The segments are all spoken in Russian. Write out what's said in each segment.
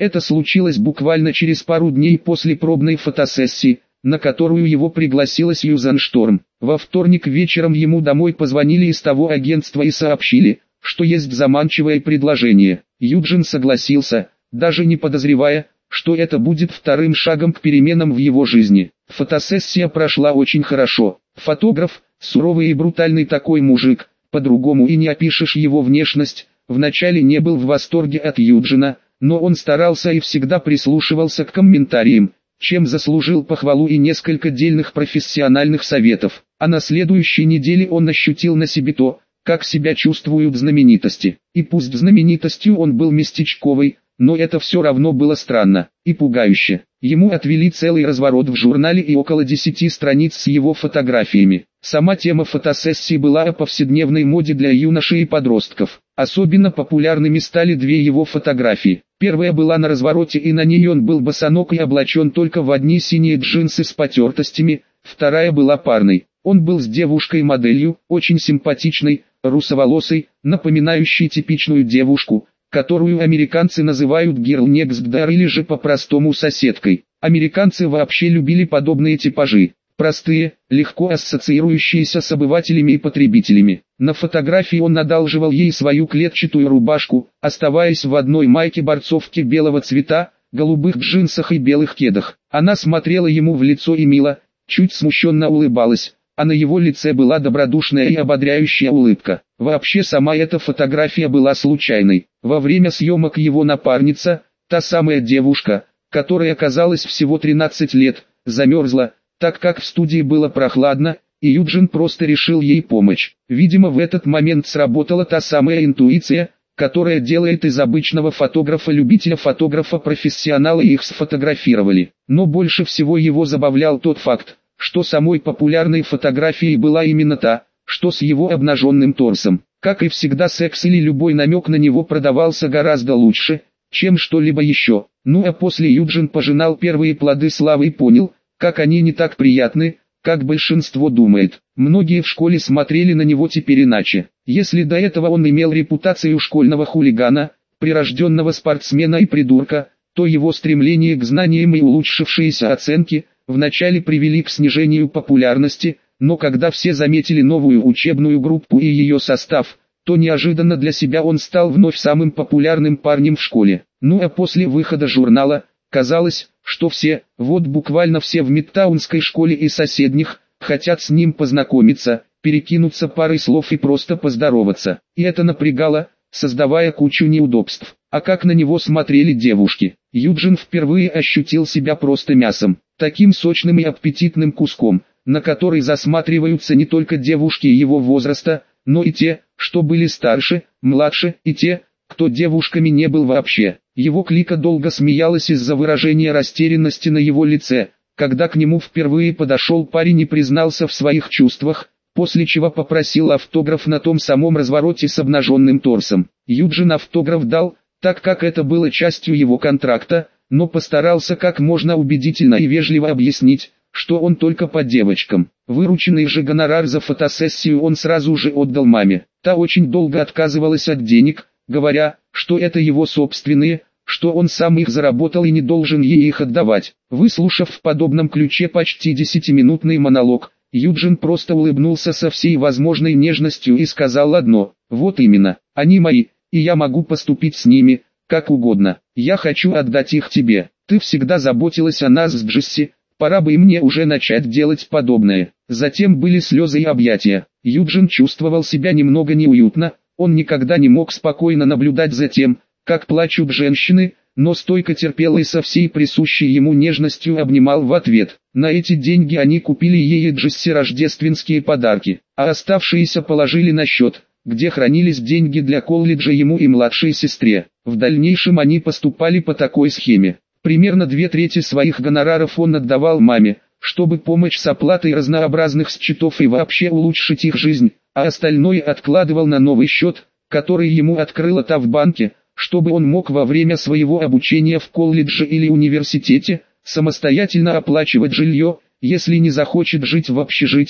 Это случилось буквально через пару дней после пробной фотосессии, на которую его пригласила Сьюзан Шторм. Во вторник вечером ему домой позвонили из того агентства и сообщили, что есть заманчивое предложение. Юджин согласился, даже не подозревая, что это будет вторым шагом к переменам в его жизни. Фотосессия прошла очень хорошо. Фотограф, суровый и брутальный такой мужик, по-другому и не опишешь его внешность, вначале не был в восторге от Юджина, но он старался и всегда прислушивался к комментариям, чем заслужил похвалу и несколько дельных профессиональных советов. А на следующей неделе он ощутил на себе то, как себя чувствуют знаменитости. И пусть знаменитостью он был местечковый, но это все равно было странно и пугающе. Ему отвели целый разворот в журнале и около 10 страниц с его фотографиями. Сама тема фотосессии была о повседневной моде для юношей и подростков. Особенно популярными стали две его фотографии. Первая была на развороте, и на ней он был босоног и облачен только в одни синие джинсы с потертостями, вторая была парной. Он был с девушкой-моделью, очень симпатичной, русоволосой, напоминающей типичную девушку, которую американцы называют Girl Next Door или же по-простому соседкой. Американцы вообще любили подобные типажи. Простые, легко ассоциирующиеся с обывателями и потребителями. На фотографии он одалживал ей свою клетчатую рубашку, оставаясь в одной майке-борцовке белого цвета, голубых джинсах и белых кедах. Она смотрела ему в лицо и мило, чуть смущенно улыбалась, а на его лице была добродушная и ободряющая улыбка. Вообще сама эта фотография была случайной. Во время съемок его напарница, та самая девушка, которой оказалось всего 13 лет, замерзла, так как в студии было прохладно, и Юджин просто решил ей помочь. Видимо, в этот момент сработала та самая интуиция, которая делает из обычного фотографа-любителя фотографа-профессионала, и их сфотографировали. Но больше всего его забавлял тот факт, что самой популярной фотографией была именно та, что с его обнаженным торсом. Как и всегда, секс или любой намек на него продавался гораздо лучше, чем что-либо еще. Ну а после Юджин пожинал первые плоды славы и понял, как они не так приятны, как большинство думает. Многие в школе смотрели на него теперь иначе. Если до этого он имел репутацию школьного хулигана, прирожденного спортсмена и придурка, то его стремление к знаниям и улучшившиеся оценки вначале привели к снижению популярности, но когда все заметили новую учебную группу и ее состав, то неожиданно для себя он стал вновь самым популярным парнем в школе. Ну а после выхода журнала, казалось, что все, вот буквально все в Мидтаунской школе и соседних, хотят с ним познакомиться, перекинуться парой слов и просто поздороваться. И это напрягало, создавая кучу неудобств. А как на него смотрели девушки. Юджин впервые ощутил себя просто мясом, таким сочным и аппетитным куском, на который засматриваются не только девушки его возраста, но и те, что были старше, младше, и те, кто девушками не был вообще. Его клика долго смеялась из-за выражения растерянности на его лице, когда к нему впервые подошел парень и признался в своих чувствах, после чего попросил автограф на том самом развороте с обнаженным торсом. Юджин автограф дал, так как это было частью его контракта, но постарался как можно убедительно и вежливо объяснить, что он только по девочкам. Вырученный же гонорар за фотосессию он сразу же отдал маме. Та очень долго отказывалась от денег, говоря, что это его собственные, что он сам их заработал и не должен ей их отдавать. Выслушав в подобном ключе почти 10-минутный монолог, Юджин просто улыбнулся со всей возможной нежностью и сказал одно: «Вот именно, они мои, и я могу поступить с ними, как угодно. Я хочу отдать их тебе. Ты всегда заботилась о нас с Джесси, пора бы и мне уже начать делать подобное». Затем были слезы и объятия. Юджин чувствовал себя немного неуютно, он никогда не мог спокойно наблюдать за тем, как плачут женщины, но стойко терпел и со всей присущей ему нежностью обнимал в ответ. На эти деньги они купили ей и Джесси рождественские подарки, а оставшиеся положили на счет, где хранились деньги для колледжа ему и младшей сестре. В дальнейшем они поступали по такой схеме. Примерно 2/3 своих гонораров он отдавал маме, чтобы помочь с оплатой разнообразных счетов и вообще улучшить их жизнь, а остальное откладывал на новый счет, который ему открыла та в банке, чтобы он мог во время своего обучения в колледже или университете самостоятельно оплачивать жилье, если не захочет жить в общежитии,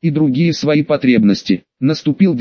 и другие свои потребности. Наступил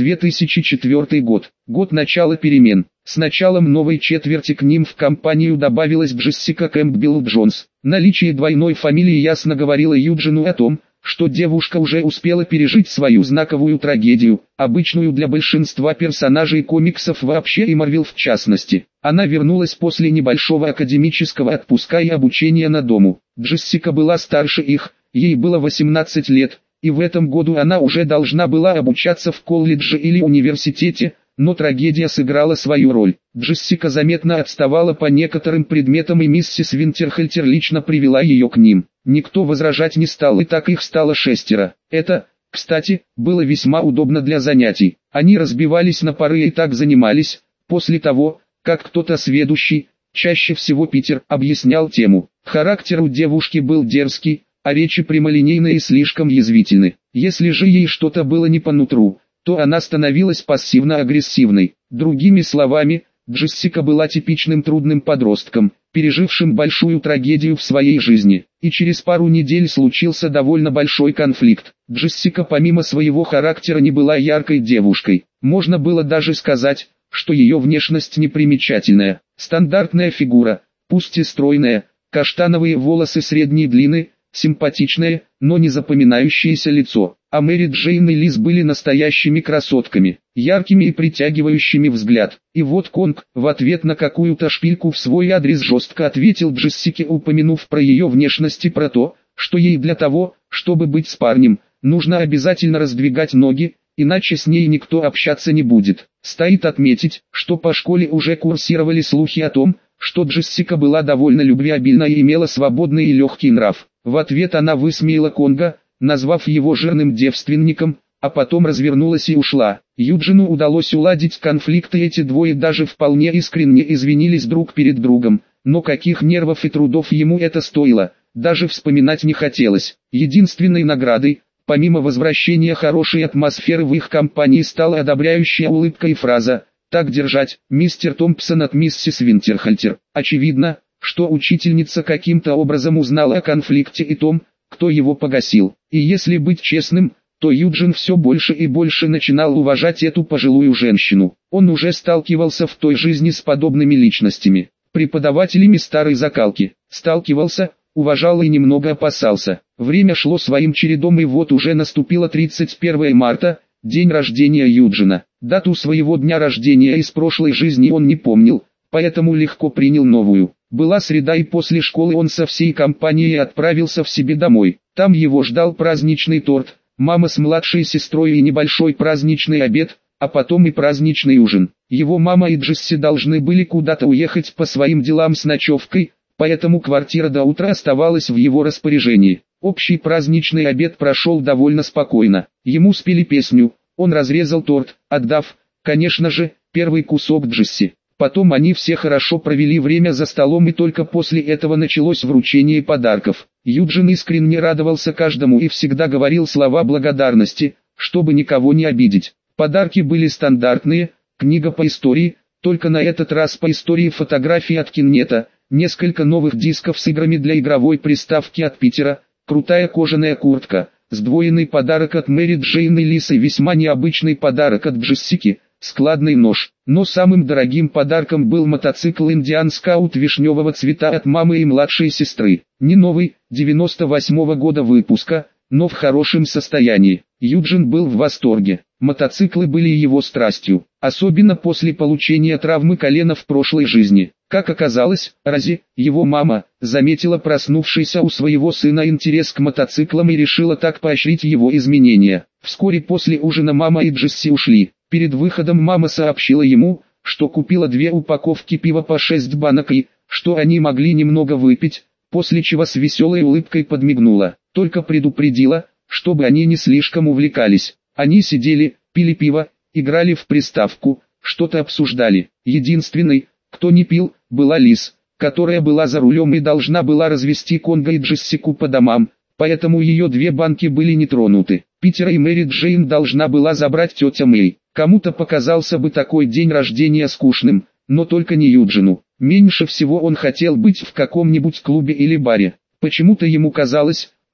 2004 год, год начала перемен. С началом новой четверти к ним в компанию добавилась Джессика Кэмпбелл Джонс. Наличие двойной фамилии ясно говорило Юджину о том, что девушка уже успела пережить свою знаковую трагедию, обычную для большинства персонажей комиксов вообще и Марвел в частности. Она вернулась после небольшого академического отпуска и обучения на дому. Джессика была старше их, ей было 18 лет, и в этом году она уже должна была обучаться в колледже или университете, но трагедия сыграла свою роль. Джессика заметно отставала по некоторым предметам, и миссис Винтерхельтер лично привела ее к ним. Никто возражать не стал, и так их стало 6. Это, кстати, было весьма удобно для занятий. Они разбивались на пары и так занимались, после того, как кто-то сведущий, чаще всего Питер, объяснял тему. Характер у девушки был дерзкий, а речи прямолинейные и слишком язвительны. Если же ей что-то было не по нутру, то она становилась пассивно-агрессивной. Другими словами, Джессика была типичным трудным подростком, пережившим большую трагедию в своей жизни. И через пару недель случился довольно большой конфликт. Джессика помимо своего характера не была яркой девушкой. Можно было даже сказать, что ее внешность непримечательная. Стандартная фигура, пусть и стройная, каштановые волосы средней длины, симпатичное, но не запоминающееся лицо. А Мэри Джейн и Лиз были настоящими красотками, яркими и притягивающими взгляд. И вот Конг, в ответ на какую-то шпильку в свой адрес, жестко ответил Джессике, упомянув про ее внешность и про то, что ей для того, чтобы быть с парнем, нужно обязательно раздвигать ноги, иначе с ней никто общаться не будет. Стоит отметить, что по школе уже курсировали слухи о том, что Джессика была довольно любвеобильна и имела свободный и легкий нрав. В ответ она высмеяла Конга, назвав его жирным девственником, а потом развернулась и ушла. Юджину удалось уладить конфликт, и эти двое даже вполне искренне извинились друг перед другом, но каких нервов и трудов ему это стоило, даже вспоминать не хотелось. Единственной наградой, помимо возвращения хорошей атмосферы в их компании, стала одобряющая улыбка и фраза «Так держать, мистер Томпсон» от миссис Винтерхельтер. Очевидно, что учительница каким-то образом узнала о конфликте и том, кто его погасил. И если быть честным, то Юджин все больше и больше начинал уважать эту пожилую женщину. Он уже сталкивался в той жизни с подобными личностями, преподавателями старой закалки. Сталкивался, уважал и немного опасался. Время шло своим чередом, и вот уже наступило 31 марта, день рождения Юджина. Дату своего дня рождения из прошлой жизни он не помнил, поэтому легко принял новую. Была среда, и после школы он со всей компанией отправился в себе домой. Там его ждал праздничный торт, мама с младшей сестрой и небольшой праздничный обед, а потом и праздничный ужин. Его мама и Джесси должны были куда-то уехать по своим делам с ночевкой, поэтому квартира до утра оставалась в его распоряжении. Общий праздничный обед прошел довольно спокойно. Ему спели песню, он разрезал торт, отдав, конечно же, первый кусок Джесси. Потом они все хорошо провели время за столом, и только после этого началось вручение подарков. Юджин искренне радовался каждому и всегда говорил слова благодарности, чтобы никого не обидеть. Подарки были стандартные: книга по истории, только на этот раз по истории фотографий от Киннета, несколько новых дисков с играми для игровой приставки от Питера, крутая кожаная куртка, сдвоенный подарок от Мэри Джейн и Лиз и весьма необычный подарок от Джессики, складный нож. Но самым дорогим подарком был мотоцикл Индиан Скаут вишневого цвета от мамы и младшей сестры. Не новый, 98-го года выпуска, но в хорошем состоянии. Юджин был в восторге. Мотоциклы были его страстью, особенно после получения травмы колена в прошлой жизни. Как оказалось, Рози, его мама, заметила проснувшийся у своего сына интерес к мотоциклам и решила так поощрить его изменения. Вскоре после ужина мама и Джесси ушли. Перед выходом мама сообщила ему, что купила 2 упаковки пива по 6 банок и, что они могли немного выпить, после чего с веселой улыбкой подмигнула. Только предупредила, чтобы они не слишком увлекались. Они сидели, пили пиво, играли в приставку, что-то обсуждали. Единственной, кто не пил, была Лиз, которая была за рулем и должна была развести Конга и Джессику по домам, поэтому ее 2 банки были не тронуты. Питера и Мэри Джейн должна была забрать тетя Мэй. Кому-то показался бы такой день рождения скучным, но только не Юджину. Меньше всего он хотел быть в каком-нибудь клубе или баре. Почему-то ему казалось,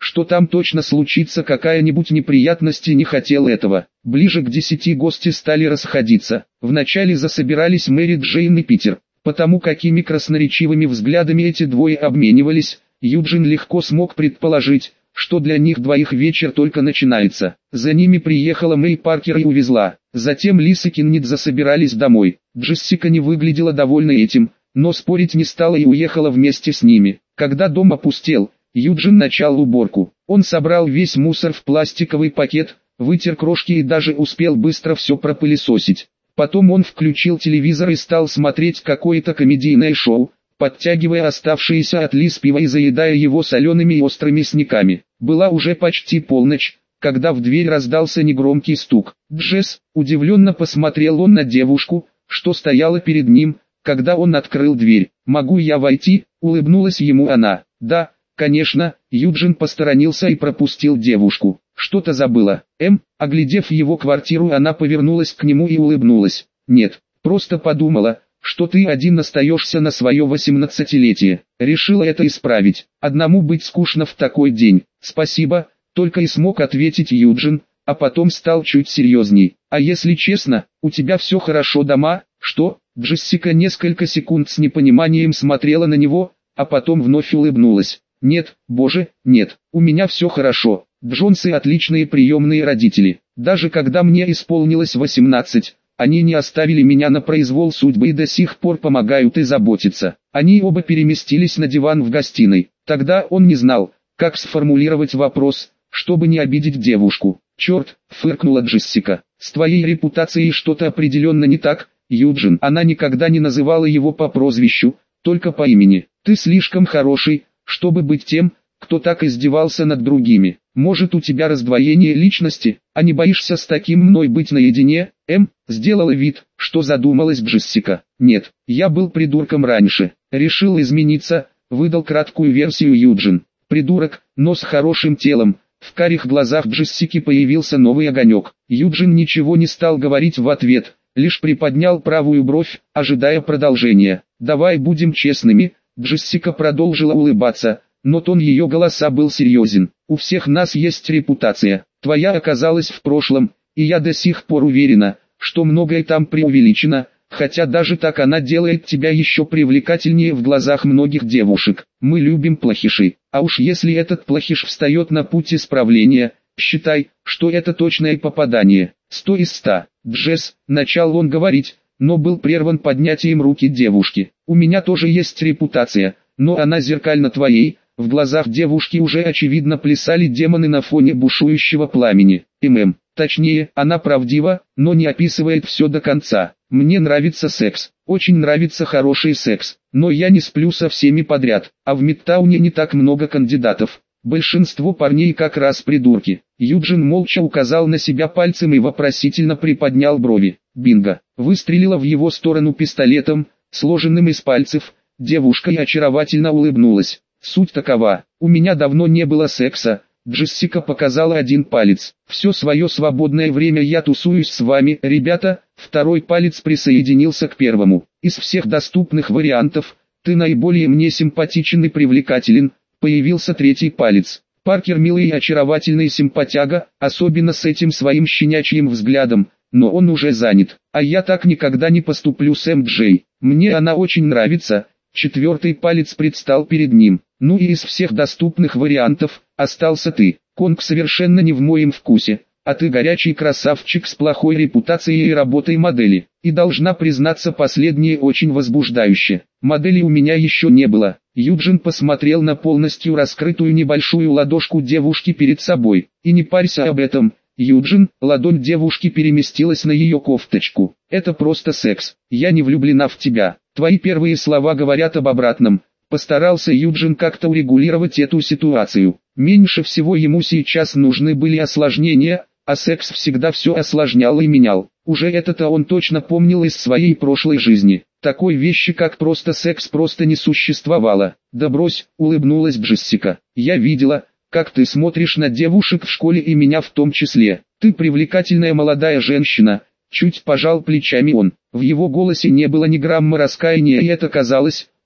что там точно случится какая-нибудь неприятность и не хотел этого. Ближе к 10 гости стали расходиться. Вначале засобирались Мэри Джейн и Питер. Потому какими красноречивыми взглядами эти двое обменивались, Юджин легко смог предположить, что для них двоих вечер только начинается. За ними приехала Мэй Паркер и увезла. Затем Лиз и Кеннет засобирались домой. Джессика не выглядела довольной этим, но спорить не стала и уехала вместе с ними. Когда дом опустел, Юджин начал уборку. Он собрал весь мусор в пластиковый пакет, вытер крошки и даже успел быстро все пропылесосить. Потом он включил телевизор и стал смотреть какое-то комедийное шоу, подтягивая оставшиеся от Лиз пиво и заедая его солеными и острыми сниками. Была уже почти полночь, когда в дверь раздался негромкий стук. «Джесс», удивленно посмотрел он на девушку, что стояла перед ним, когда он открыл дверь. «Могу я войти?» — улыбнулась ему она. «Да, конечно», — Юджин посторонился и пропустил девушку. «Что-то забыла». Оглядев его квартиру, она повернулась к нему и улыбнулась. «Нет, просто подумала, что ты один остаешься на свое 18-летие. Решила это исправить. Одному быть скучно в такой день». «Спасибо», — только и смог ответить Юджин, а потом стал чуть серьезней. «А если честно, у тебя все хорошо дома?» «Что?» Джессика несколько секунд с непониманием смотрела на него, а потом вновь улыбнулась. «Нет, боже, нет, у меня все хорошо. Джонсы отличные приемные родители. Даже когда мне исполнилось 18, они не оставили меня на произвол судьбы и до сих пор помогают и заботятся». Они оба переместились на диван в гостиной. Тогда он не знал, как сформулировать вопрос, чтобы не обидеть девушку. «Черт», — фыркнула Джессика, — «с твоей репутацией что-то определенно не так, Юджин». Она никогда не называла его по прозвищу, только по имени. «Ты слишком хороший, чтобы быть тем, кто так издевался над другими. Может, у тебя раздвоение личности, а не боишься с таким мной быть наедине?» Сделала вид, что задумалась Джессика. «Нет, я был придурком раньше. Решил измениться», — выдал краткую версию Юджин. «Придурок, но с хорошим телом». В карих глазах Джессики появился новый огонек. Юджин ничего не стал говорить в ответ, лишь приподнял правую бровь, ожидая продолжения. «Давай будем честными», — Джессика продолжила улыбаться, но тон ее голоса был серьезен. «У всех нас есть репутация. Твоя оказалась в прошлом, и я до сих пор уверена, что многое там преувеличено, хотя даже так она делает тебя еще привлекательнее в глазах многих девушек. Мы любим плохишей, а уж если этот плохиш встает на путь исправления, считай, что это точное попадание. 100 из 100. Джесс», — начал он говорить, но был прерван поднятием руки девушки. «У меня тоже есть репутация, но она зеркально твоей». В глазах девушки уже очевидно плясали демоны на фоне бушующего пламени. Точнее, она правдива, но не описывает все до конца. «Мне нравится секс, очень нравится хороший секс, но я не сплю со всеми подряд, а в Мидтауне не так много кандидатов. Большинство парней как раз придурки». Юджин молча указал на себя пальцем и вопросительно приподнял брови. «Бинго!» Выстрелила в его сторону пистолетом, сложенным из пальцев. Девушка и очаровательно улыбнулась. «Суть такова, у меня давно не было секса». Джессика показала один палец. «Все свое свободное время я тусуюсь с вами, ребята». Второй палец присоединился к первому. «Из всех доступных вариантов, ты наиболее мне симпатичен и привлекателен». Появился третий палец. «Паркер милый и очаровательный симпатяга, особенно с этим своим щенячьим взглядом, но он уже занят. А я так никогда не поступлю с МД. Мне она очень нравится». Четвертый палец предстал перед ним. «Ну и из всех доступных вариантов, остался ты. Конг совершенно не в моем вкусе, а ты горячий красавчик с плохой репутацией и работой модели. И должна признаться, последнее очень возбуждающе. Модели у меня еще не было». Юджин посмотрел на полностью раскрытую небольшую ладошку девушки перед собой. «И не парься об этом, Юджин». Ладонь девушки переместилась на ее кофточку. «Это просто секс. Я не влюблена в тебя. Твои первые слова говорят об обратном». Постарался Юджин как-то урегулировать эту ситуацию. Меньше всего ему сейчас нужны были осложнения, а секс всегда все осложнял и менял. Уже это-то он точно помнил из своей прошлой жизни. Такой вещи как просто секс просто не существовало. «Да брось», — улыбнулась Джессика. «Я видела, как ты смотришь на девушек в школе и меня в том числе. Ты привлекательная молодая женщина». Чуть пожал плечами он. В его голосе не было ни грамма раскаяния, и это казалось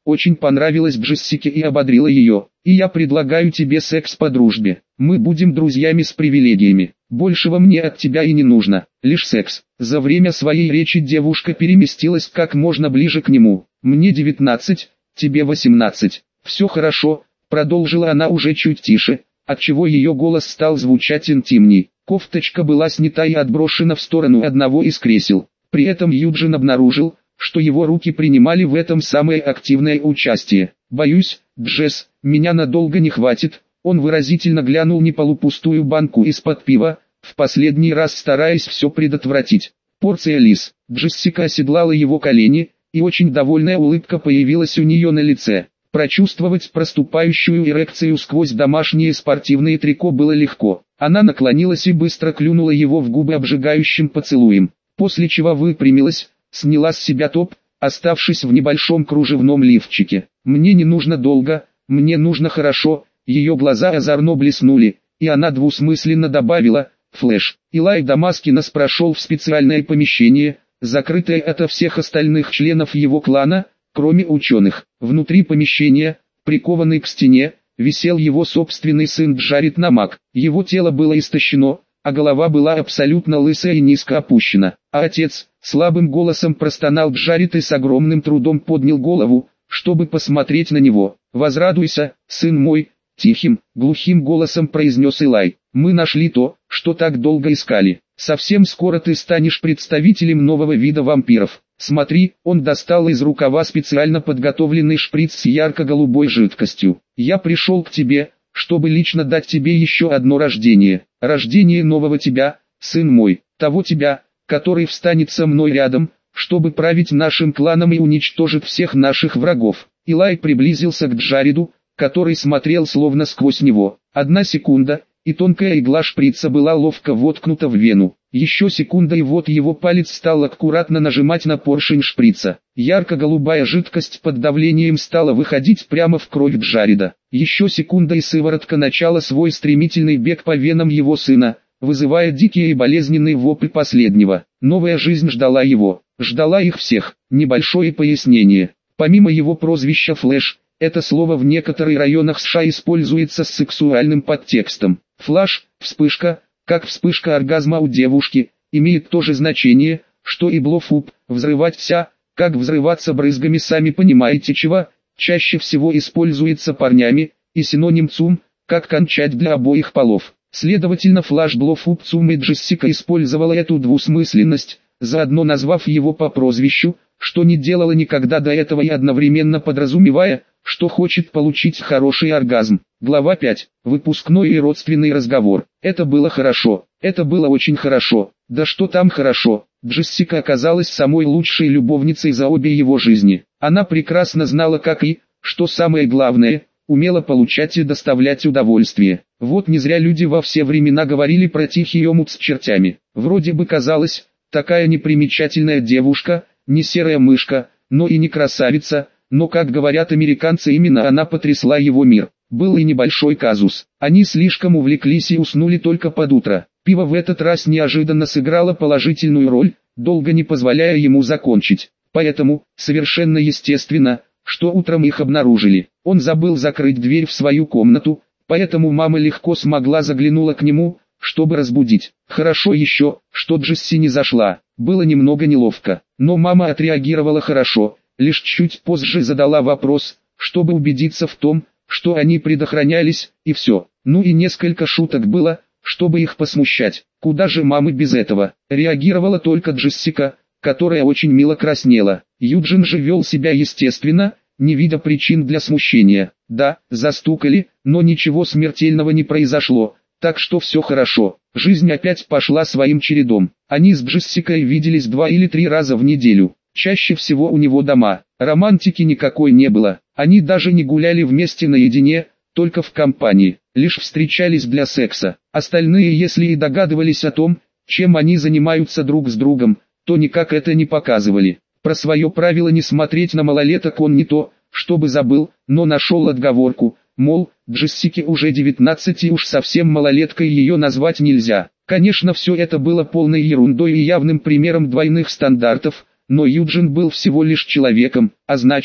очень понравилась Джессике и ободрила ее. «И я предлагаю тебе секс по дружбе. Мы будем друзьями с привилегиями. Большего мне от тебя и не нужно, лишь секс». За время своей речи девушка переместилась как можно ближе к нему. «Мне 19, тебе 18. Все хорошо», продолжила она уже чуть тише, отчего ее голос стал звучать интимней. Кофточка была снята и отброшена в сторону одного из кресел. При этом Юджин обнаружил, что его руки принимали в этом самое активное участие. «Боюсь, Джесс, меня надолго не хватит». Он выразительно глянул на полупустую банку из-под пива, в последний раз стараясь все предотвратить. Порция лис. Джессика оседлала его колени, и очень довольная улыбка появилась у нее на лице. Прочувствовать проступающую эрекцию сквозь домашние спортивные трико было легко. Она наклонилась и быстро клюнула его в губы обжигающим поцелуем, после чего выпрямилась, сняла с себя топ, оставшись в небольшом кружевном лифчике. «Мне не нужно долго, мне нужно хорошо». Ее глаза озорно блеснули, и она двусмысленно добавила: «Флэш». Илай Дамаскинос прошел в специальное помещение, закрытое ото всех остальных членов его клана, кроме ученых. Внутри помещения, прикованный к стене, висел его собственный сын Джаред Намак. Его тело было истощено, а голова была абсолютно лысая и низко опущена. А отец, слабым голосом простонал Джаред и с огромным трудом поднял голову, чтобы посмотреть на него. «Возрадуйся, сын мой», тихим, глухим голосом произнес Илай. «Мы нашли то, что так долго искали. Совсем скоро ты станешь представителем нового вида вампиров. Смотри». Он достал из рукава специально подготовленный шприц с ярко-голубой жидкостью. «Я пришел к тебе, чтобы лично дать тебе еще одно рождение. Рождение нового тебя, сын мой, того тебя, который встанет со мной рядом, чтобы править нашим кланом и уничтожить всех наших врагов». Илай приблизился к Джареду, который смотрел словно сквозь него. 1 секунда, и тонкая игла шприца была ловко воткнута в вену. Еще секунда, и вот его палец стал аккуратно нажимать на поршень шприца. Ярко-голубая жидкость под давлением стала выходить прямо в кровь Джареда. Еще секунда, и сыворотка начала свой стремительный бег по венам его сына, вызывая дикий и болезненный вопль последнего. Новая жизнь ждала его, ждала их всех. Небольшое пояснение. Помимо его прозвища Флэш, это слово в некоторых районах США используется с сексуальным подтекстом. Флаш, вспышка, как вспышка оргазма у девушки, имеет то же значение, что и блофуп, взрываться, как взрываться брызгами, сами понимаете чего, чаще всего используется парнями, и синоним цум, как кончать для обоих полов. Следовательно, флаш блофуп цум, и Джессика использовала эту двусмысленность, заодно назвав его по прозвищу, что не делала никогда до этого, и одновременно подразумевая, что хочет получить хороший оргазм. Глава 5. Выпускной и родственный разговор. Это было хорошо. Это было очень хорошо. Да что там хорошо. Джессика оказалась самой лучшей любовницей за обе его жизни. Она прекрасно знала, как и, что самое главное, умела получать и доставлять удовольствие. Вот не зря люди во все времена говорили про тихий омут с чертями. Вроде бы казалось, такая непримечательная девушка, не серая мышка, но и не красавица, но, как говорят американцы, именно она потрясла его мир. Был и небольшой казус. Они слишком увлеклись и уснули только под утро. Пиво в этот раз неожиданно сыграло положительную роль, долго не позволяя ему закончить. Поэтому, совершенно естественно, что утром их обнаружили. Он забыл закрыть дверь в свою комнату, поэтому мама легко заглянула к нему, чтобы разбудить. Хорошо еще, что Джесси не зашла. Было немного неловко, но мама отреагировала хорошо. Лишь чуть позже задала вопрос, чтобы убедиться в том, что они предохранялись, и все. Ну и несколько шуток было, чтобы их посмущать. Куда же мамы без этого? Реагировала только Джессика, которая очень мило краснела. Юджин же вел себя естественно, не видя причин для смущения. Да, застукали, но ничего смертельного не произошло, так что все хорошо. Жизнь опять пошла своим чередом. Они с Джессикой виделись 2 или 3 раза в неделю. Чаще всего у него дома. Романтики никакой не было. Они даже не гуляли вместе наедине, только в компании. Лишь встречались для секса. Остальные, если и догадывались о том, чем они занимаются друг с другом, то никак это не показывали. Про свое правило не смотреть на малолеток он не то, чтобы забыл, но нашел отговорку, мол, Джессике уже 19 и уж совсем малолеткой ее назвать нельзя. Конечно, все это было полной ерундой и явным примером двойных стандартов, но Юджин был всего лишь человеком, а значит,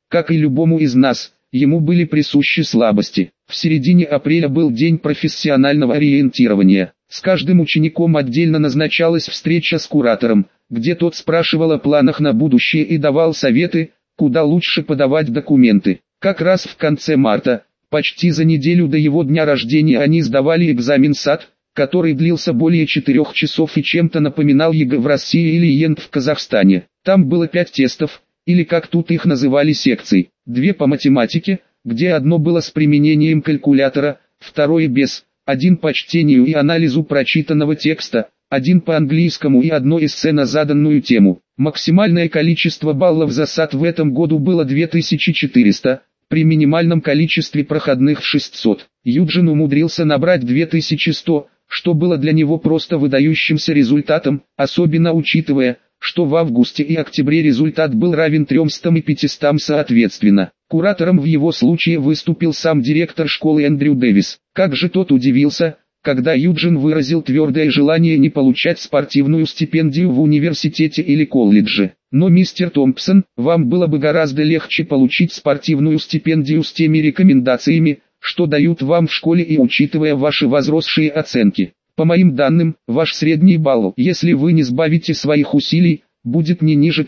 как и любому из нас, ему были присущи слабости. В середине апреля был день профессионального ориентирования. С каждым учеником отдельно назначалась встреча с куратором, где тот спрашивал о планах на будущее и давал советы, куда лучше подавать документы. Как раз в конце марта, почти за неделю до его дня рождения, они сдавали экзамен САТ, который длился более 4 часов и чем-то напоминал ЕГЭ в России или ЕНТ в Казахстане. Там было 5 тестов, или как тут их называли секций, 2 по математике, где одно было с применением калькулятора, второе без, 1 по чтению и анализу прочитанного текста, 1 по английскому и одно эссе на заданную тему. Максимальное количество баллов за САТ в этом году было 2400, при минимальном количестве проходных 600. Юджин умудрился набрать 2100, что было для него просто выдающимся результатом, особенно учитывая, что в августе и октябре результат был равен 300 и 500 соответственно. Куратором в его случае выступил сам директор школы Эндрю Дэвис. Как же тот удивился, когда Юджин выразил твердое желание не получать спортивную стипендию в университете или колледже. Но мистер Томпсон, вам было бы гораздо легче получить спортивную стипендию с теми рекомендациями, что дают вам в школе и учитывая ваши возросшие оценки. По моим данным, ваш средний балл, если вы не сбавите своих усилий, будет не ниже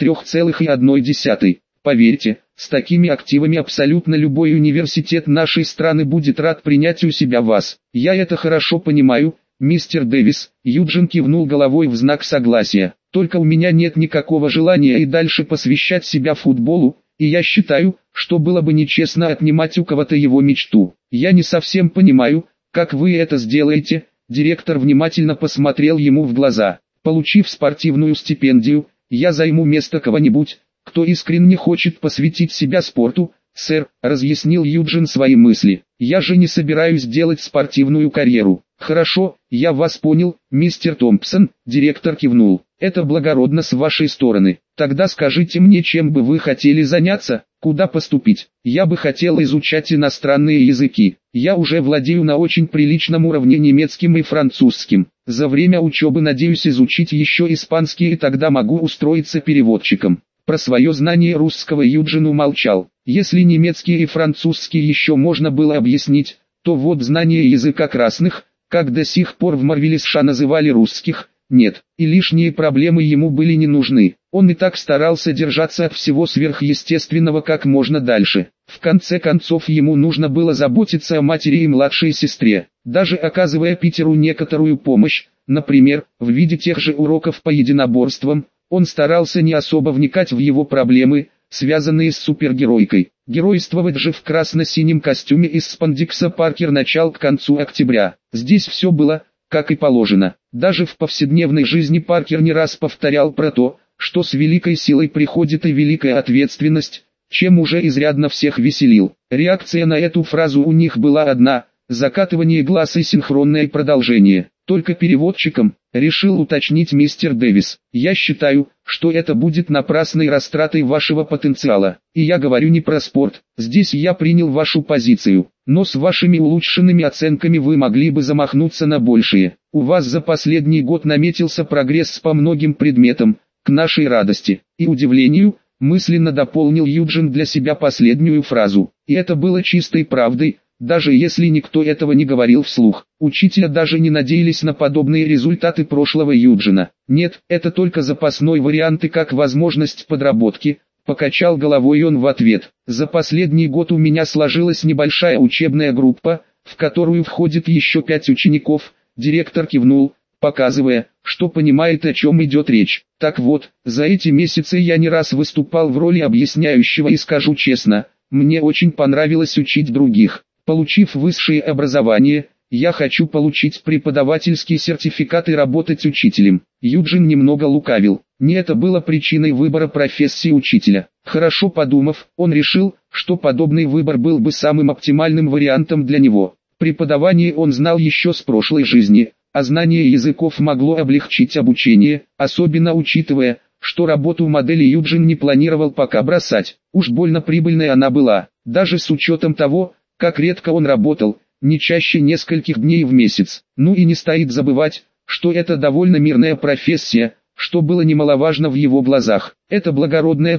3,1. Поверьте, с такими активами абсолютно любой университет нашей страны будет рад принять у себя вас. Я это хорошо понимаю, мистер Дэвис. Юджин кивнул головой в знак согласия. Только у меня нет никакого желания и дальше посвящать себя футболу, и я считаю, что было бы нечестно отнимать у кого-то его мечту. Я не совсем понимаю, как вы это сделаете. Директор внимательно посмотрел ему в глаза. Получив спортивную стипендию, я займу место кого-нибудь, кто искренне хочет посвятить себя спорту, сэр, разъяснил Юджин свои мысли. Я же не собираюсь делать спортивную карьеру. Хорошо, я вас понял, мистер Томпсон, директор кивнул. Это благородно с вашей стороны. Тогда скажите мне, чем бы вы хотели заняться, куда поступить. Я бы хотел изучать иностранные языки. Я уже владею на очень приличном уровне немецким и французским. За время учебы надеюсь изучить еще испанский, и тогда могу устроиться переводчиком. Про свое знание русского Юджин умолчал. Если немецкий и французский еще можно было объяснить, то вот знание языка красных, как до сих пор в Марвелисша называли русских, нет, и лишние проблемы ему были не нужны. Он и так старался держаться от всего сверхъестественного как можно дальше. В конце концов ему нужно было заботиться о матери и младшей сестре, даже оказывая Питеру некоторую помощь, например, в виде тех же уроков по единоборствам. Он старался не особо вникать в его проблемы, связанные с супергеройкой. Геройствовать же в красно-синем костюме из спандекса Паркер начал к концу октября. Здесь все было, как и положено. Даже в повседневной жизни Паркер не раз повторял про то, что с великой силой приходит и великая ответственность, чем уже изрядно всех веселил. Реакция на эту фразу у них была одна – закатывание глаз и синхронное продолжение. Только переводчиком, решил уточнить мистер Дэвис. Я считаю, что это будет напрасной растратой вашего потенциала. И я говорю не про спорт, здесь я принял вашу позицию. Но с вашими улучшенными оценками вы могли бы замахнуться на большее. У вас за последний год наметился прогресс по многим предметам, к нашей радости и удивлению, мысленно дополнил Юджин для себя последнюю фразу. И это было чистой правдой. Даже если никто этого не говорил вслух, учителя даже не надеялись на подобные результаты прошлого Юджина. Нет, это только запасной вариант и как возможность подработки, покачал головой он в ответ. За последний год у меня сложилась небольшая учебная группа, в которую входит еще 5 учеников, директор кивнул, показывая, что понимает, о чем идет речь. Так вот, за эти месяцы я не раз выступал в роли объясняющего и скажу честно, мне очень понравилось учить других. Получив высшее образование, я хочу получить преподавательский сертификат и работать учителем. Юджин немного лукавил. Не это было причиной выбора профессии учителя. Хорошо подумав, он решил, что подобный выбор был бы самым оптимальным вариантом для него. Преподавание он знал еще с прошлой жизни, а знание языков могло облегчить обучение, особенно учитывая, что работу модели Юджин не планировал пока бросать. Уж больно прибыльной она была, даже с учетом того, как редко он работал, не чаще нескольких дней в месяц. Ну и не стоит забывать, что это довольно мирная профессия, что было немаловажно в его глазах. Это благородная цель,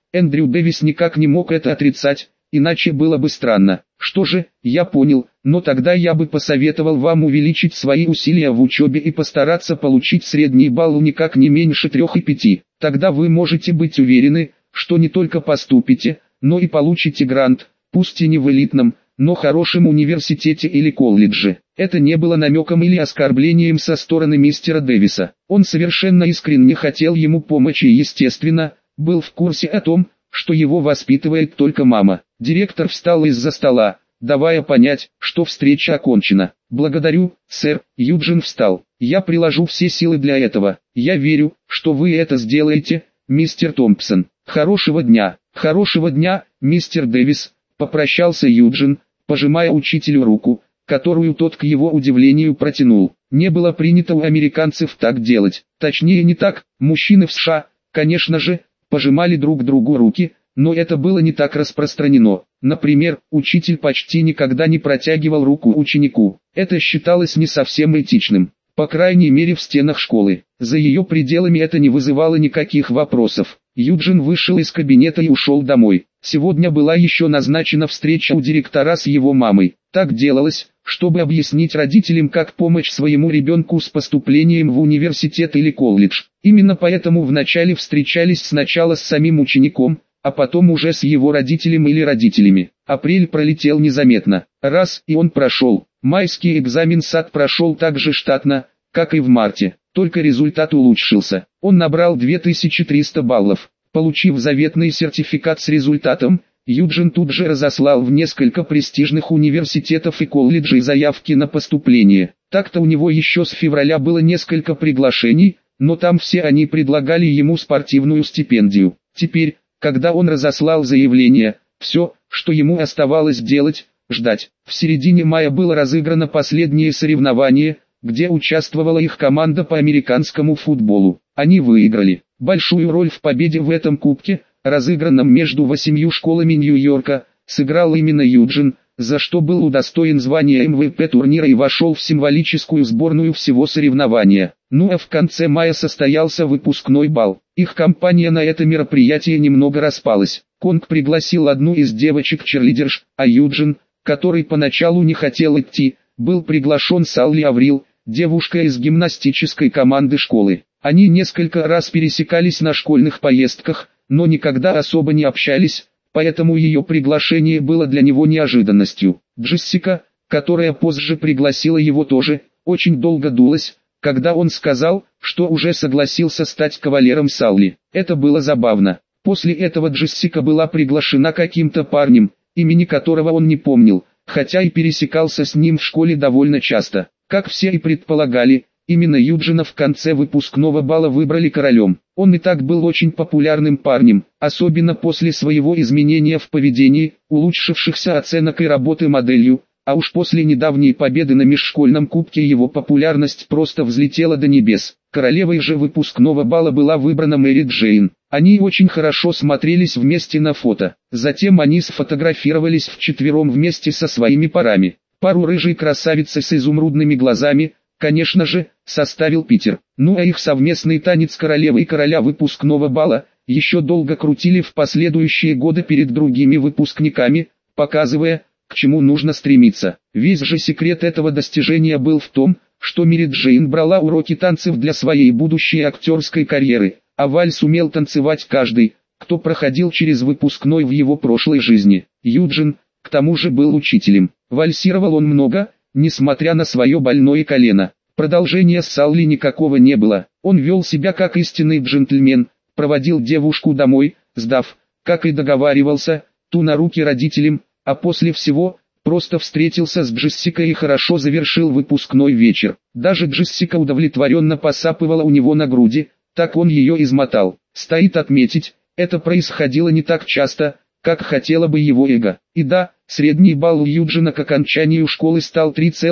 Эндрю Дэвис никак не мог это отрицать, иначе было бы странно. Что же, я понял, но тогда я бы посоветовал вам увеличить свои усилия в учебе и постараться получить средний балл никак не меньше 3,5. Тогда вы можете быть уверены, что не только поступите, но и получите грант, пусть и не в элитном, но хорошем университете или колледже. Это не было намеком или оскорблением со стороны мистера Дэвиса. Он совершенно искренне хотел ему помочь и, естественно, был в курсе о том, что его воспитывает только мама. Директор встал из-за стола, давая понять, что встреча окончена. «Благодарю, сэр», Юджин встал. «Я приложу все силы для этого. Я верю, что вы это сделаете, мистер Томпсон. Хорошего дня». «Хорошего дня, мистер Дэвис», попрощался Юджин, пожимая учителю руку, которую тот к его удивлению протянул. Не было принято у американцев так делать. Точнее не так, мужчины в США, конечно же, пожимали друг другу руки, но это было не так распространено. Например, учитель почти никогда не протягивал руку ученику. Это считалось не совсем этичным, по крайней мере в стенах школы. За ее пределами это не вызывало никаких вопросов. Юджин вышел из кабинета и ушел домой. Сегодня была еще назначена встреча у директора с его мамой. Так делалось, чтобы объяснить родителям, как помочь своему ребенку с поступлением в университет или колледж. Именно поэтому вначале встречались сначала с самим учеником, а потом уже с его родителем или родителями. Апрель пролетел незаметно. Раз и он прошел. Майский экзамен САТ прошел так же штатно, как и в марте, только результат улучшился. Он набрал 2300 баллов. Получив заветный сертификат с результатом, Юджин тут же разослал в несколько престижных университетов и колледжей заявки на поступление. Так-то у него еще с февраля было несколько приглашений, но там все они предлагали ему спортивную стипендию. Теперь, когда он разослал заявление, все, что ему оставалось делать, ждать. В середине мая было разыграно последнее соревнование, где участвовала их команда по американскому футболу. Они выиграли. Большую роль в победе в этом кубке, разыгранном между 8 школами Нью-Йорка, сыграл именно Юджин, за что был удостоен звания МВП турнира и вошел в символическую сборную всего соревнования. Ну а в конце мая состоялся выпускной бал. Их компания на это мероприятие немного распалась. Конг пригласил одну из девочек-черлидерш, а Юджин, который поначалу не хотел идти, был приглашен Салли Аврил, девушка из гимнастической команды школы. Они несколько раз пересекались на школьных поездках, но никогда особо не общались, поэтому ее приглашение было для него неожиданностью. Джессика, которая позже пригласила его тоже, очень долго дулась, когда он сказал, что уже согласился стать кавалером Салли. Это было забавно. После этого Джессика была приглашена каким-то парнем, имени которого он не помнил, хотя и пересекался с ним в школе довольно часто. Как все и предполагали, именно Юджина в конце выпускного бала выбрали королем. Он и так был очень популярным парнем, особенно после своего изменения в поведении, улучшившихся оценок и работы моделью, а уж после недавней победы на межшкольном кубке его популярность просто взлетела до небес. Королевой же выпускного бала была выбрана Мэри Джейн. Они очень хорошо смотрелись вместе на фото. Затем они сфотографировались вчетвером вместе со своими парами. Пару рыжей красавицы с изумрудными глазами, конечно же, составил Питер. Ну а их совместный танец королевы и короля выпускного бала еще долго крутили в последующие годы перед другими выпускниками, показывая, к чему нужно стремиться. Весь же секрет этого достижения был в том, что Мэри Джейн брала уроки танцев для своей будущей актерской карьеры, а вальс умел танцевать каждый, кто проходил через выпускной в его прошлой жизни. Юджин, к тому же, был учителем. Вальсировал он много, несмотря на свое больное колено. Продолжения с Салли никакого не было. Он вел себя как истинный джентльмен, проводил девушку домой, сдав, как и договаривался, ту на руки родителям, а после всего, просто встретился с Джессикой и хорошо завершил выпускной вечер. Даже Джессика удовлетворенно посапывала у него на груди, так он ее измотал. Стоит отметить, это происходило не так часто, как хотела бы его эго. И да, средний балл у Юджина к окончанию школы стал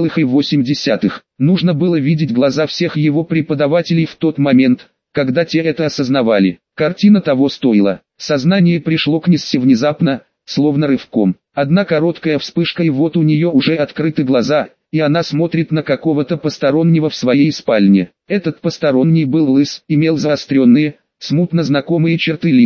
3,8. Нужно было видеть глаза всех его преподавателей в тот момент, когда те это осознавали. Картина того стоила. Сознание пришло к Ниссе внезапно, словно рывком. Одна короткая вспышка, и вот у нее уже открыты глаза, и она смотрит на какого-то постороннего в своей спальне. Этот посторонний был лыс, имел заостренные, смутно знакомые черты лица,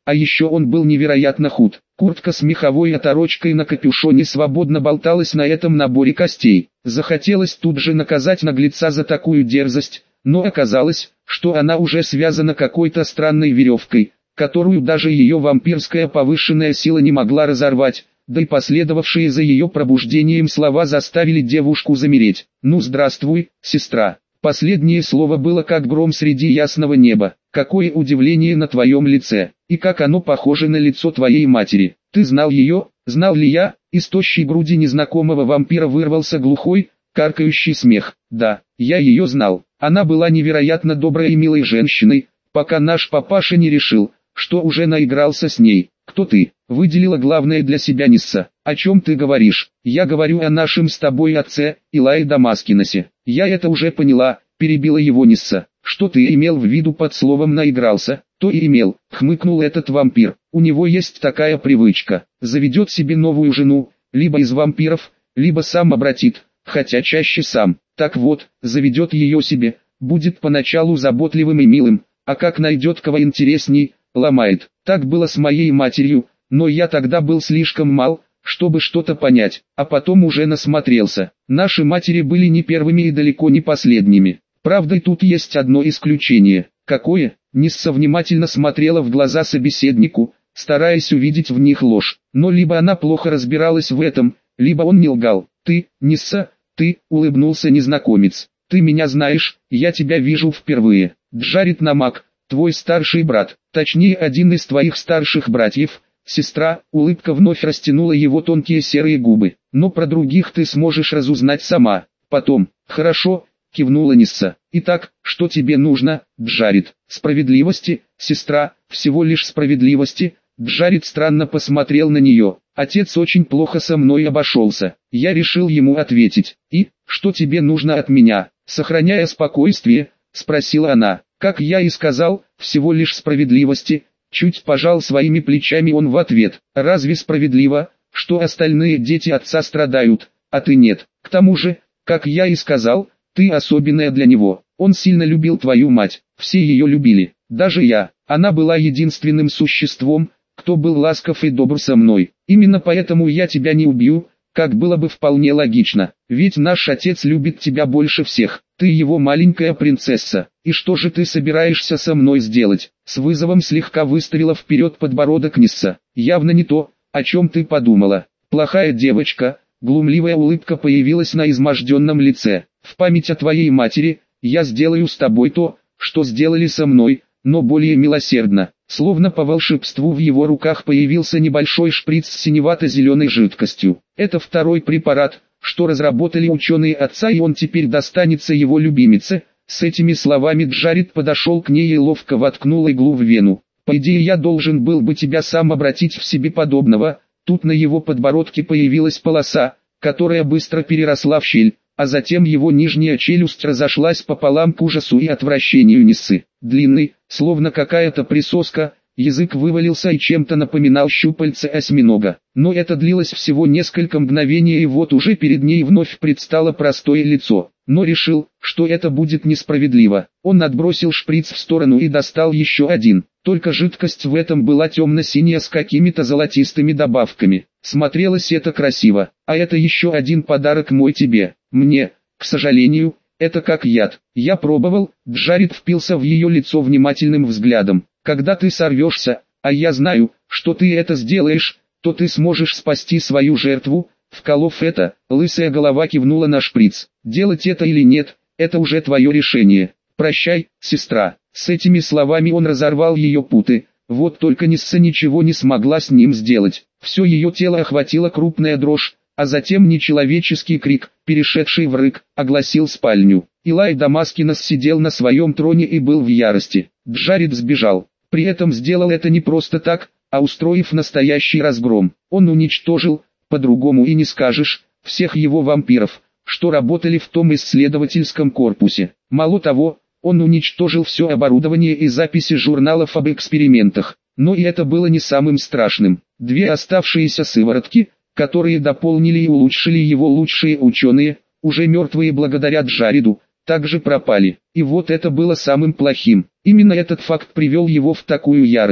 А еще он был невероятно худ. Куртка с меховой оторочкой на капюшоне свободно болталась на этом наборе костей. Захотелось тут же наказать наглеца за такую дерзость, но оказалось, что она уже связана какой-то странной веревкой, которую даже ее вампирская повышенная сила не могла разорвать, да и последовавшие за ее пробуждением слова заставили девушку замереть. «Ну здравствуй, сестра». Последнее слово было как гром среди ясного неба. Какое удивление на твоем лице, и как оно похоже на лицо твоей матери. Ты знал ее, знал ли я? Из тощей груди незнакомого вампира вырвался глухой, каркающий смех. Да, я ее знал. Она была невероятно доброй и милой женщиной, пока наш папаша не решил, что уже наигрался с ней. Кто ты? Выделила главное для себя Нисса. О чем ты говоришь? Я говорю о нашем с тобой отце, Илае Дамаскиносе. Я это уже поняла, перебила его Нисса. Что ты имел в виду под словом «наигрался», то и имел, хмыкнул этот вампир. У него есть такая привычка, заведет себе новую жену, либо из вампиров, либо сам обратит, хотя чаще сам. Так вот, заведет ее себе, будет поначалу заботливым и милым, а как найдет кого интересней, ломает. Так было с моей матерью, но я тогда был слишком мал, чтобы что-то понять, а потом уже насмотрелся. Наши матери были не первыми и далеко не последними. Правда, тут есть одно исключение. Какое? Нисса внимательно смотрела в глаза собеседнику, стараясь увидеть в них ложь. Но либо она плохо разбиралась в этом, либо он не лгал. «Ты, Нисса, ты», — улыбнулся незнакомец. «Ты меня знаешь, я тебя вижу впервые. Джаред Намак, твой старший брат, точнее один из твоих старших братьев». Сестра, улыбка вновь растянула его тонкие серые губы. «Но про других ты сможешь разузнать сама. Потом». «Хорошо», — кивнула Нисса. «Итак, что тебе нужно, Джаред?» «Справедливости, сестра, всего лишь справедливости». Джаред странно посмотрел на нее. «Отец очень плохо со мной обошелся». Я решил ему ответить. «И, что тебе нужно от меня?» Сохраняя спокойствие, спросила она. «Как я и сказал, всего лишь справедливости». Чуть пожал своими плечами он в ответ. «Разве справедливо, что остальные дети отца страдают, а ты нет? К тому же, как я и сказал, ты особенная для него. Он сильно любил твою мать, все ее любили, даже я. Она была единственным существом, кто был ласков и добр со мной. Именно поэтому я тебя не убью, как было бы вполне логично. Ведь наш отец любит тебя больше всех. Ты его маленькая принцесса. И что же ты собираешься со мной сделать?» С вызовом слегка выставила вперед подбородок Нисса. «Явно не то, о чем ты подумала. Плохая девочка». Глумливая улыбка появилась на изможденном лице. «В память о твоей матери, я сделаю с тобой то, что сделали со мной, но более милосердно». Словно по волшебству в его руках появился небольшой шприц с синевато-зеленой жидкостью. Это второй препарат, что разработали ученые отца, и он теперь достанется его любимице. С этими словами Джаред подошел к ней и ловко воткнул иглу в вену. «По идее я должен был бы тебя сам обратить в себе подобного». Тут на его подбородке появилась полоса, которая быстро переросла в щель, а затем его нижняя челюсть разошлась пополам к ужасу и отвращению Ниссы. Длинный, словно какая-то присоска, язык вывалился и чем-то напоминал щупальца осьминога. Но это длилось всего несколько мгновений, и вот уже перед ней вновь предстало простое лицо. Но решил, что это будет несправедливо. Он отбросил шприц в сторону и достал еще один. Только жидкость в этом была темно-синяя с какими-то золотистыми добавками. Смотрелось это красиво. А это еще один подарок мой тебе. Мне, к сожалению, это как яд. Я пробовал. Джаред впился в ее лицо внимательным взглядом. Когда ты сорвешься, а я знаю, что ты это сделаешь, то ты сможешь спасти свою жертву. Вколов это, лысая голова кивнула на шприц. Делать это или нет, это уже твое решение. Прощай, сестра. С этими словами он разорвал ее путы. Вот только Нисса ничего не смогла с ним сделать. Все ее тело охватила крупная дрожь, а затем нечеловеческий крик, перешедший в рык, огласил спальню. Илай Дамаскинос сидел на своем троне и был в ярости. Джаред сбежал. При этом сделал это не просто так, а устроив настоящий разгром. Он уничтожил, по-другому и не скажешь, всех его вампиров, что работали в том исследовательском корпусе. Мало того, он уничтожил все оборудование и записи журналов об экспериментах. Но и это было не самым страшным. Две оставшиеся сыворотки, которые дополнили и улучшили его лучшие ученые, уже мертвые благодаря Джареду, также пропали. И вот это было самым плохим. Именно этот факт привел его в такую ярость.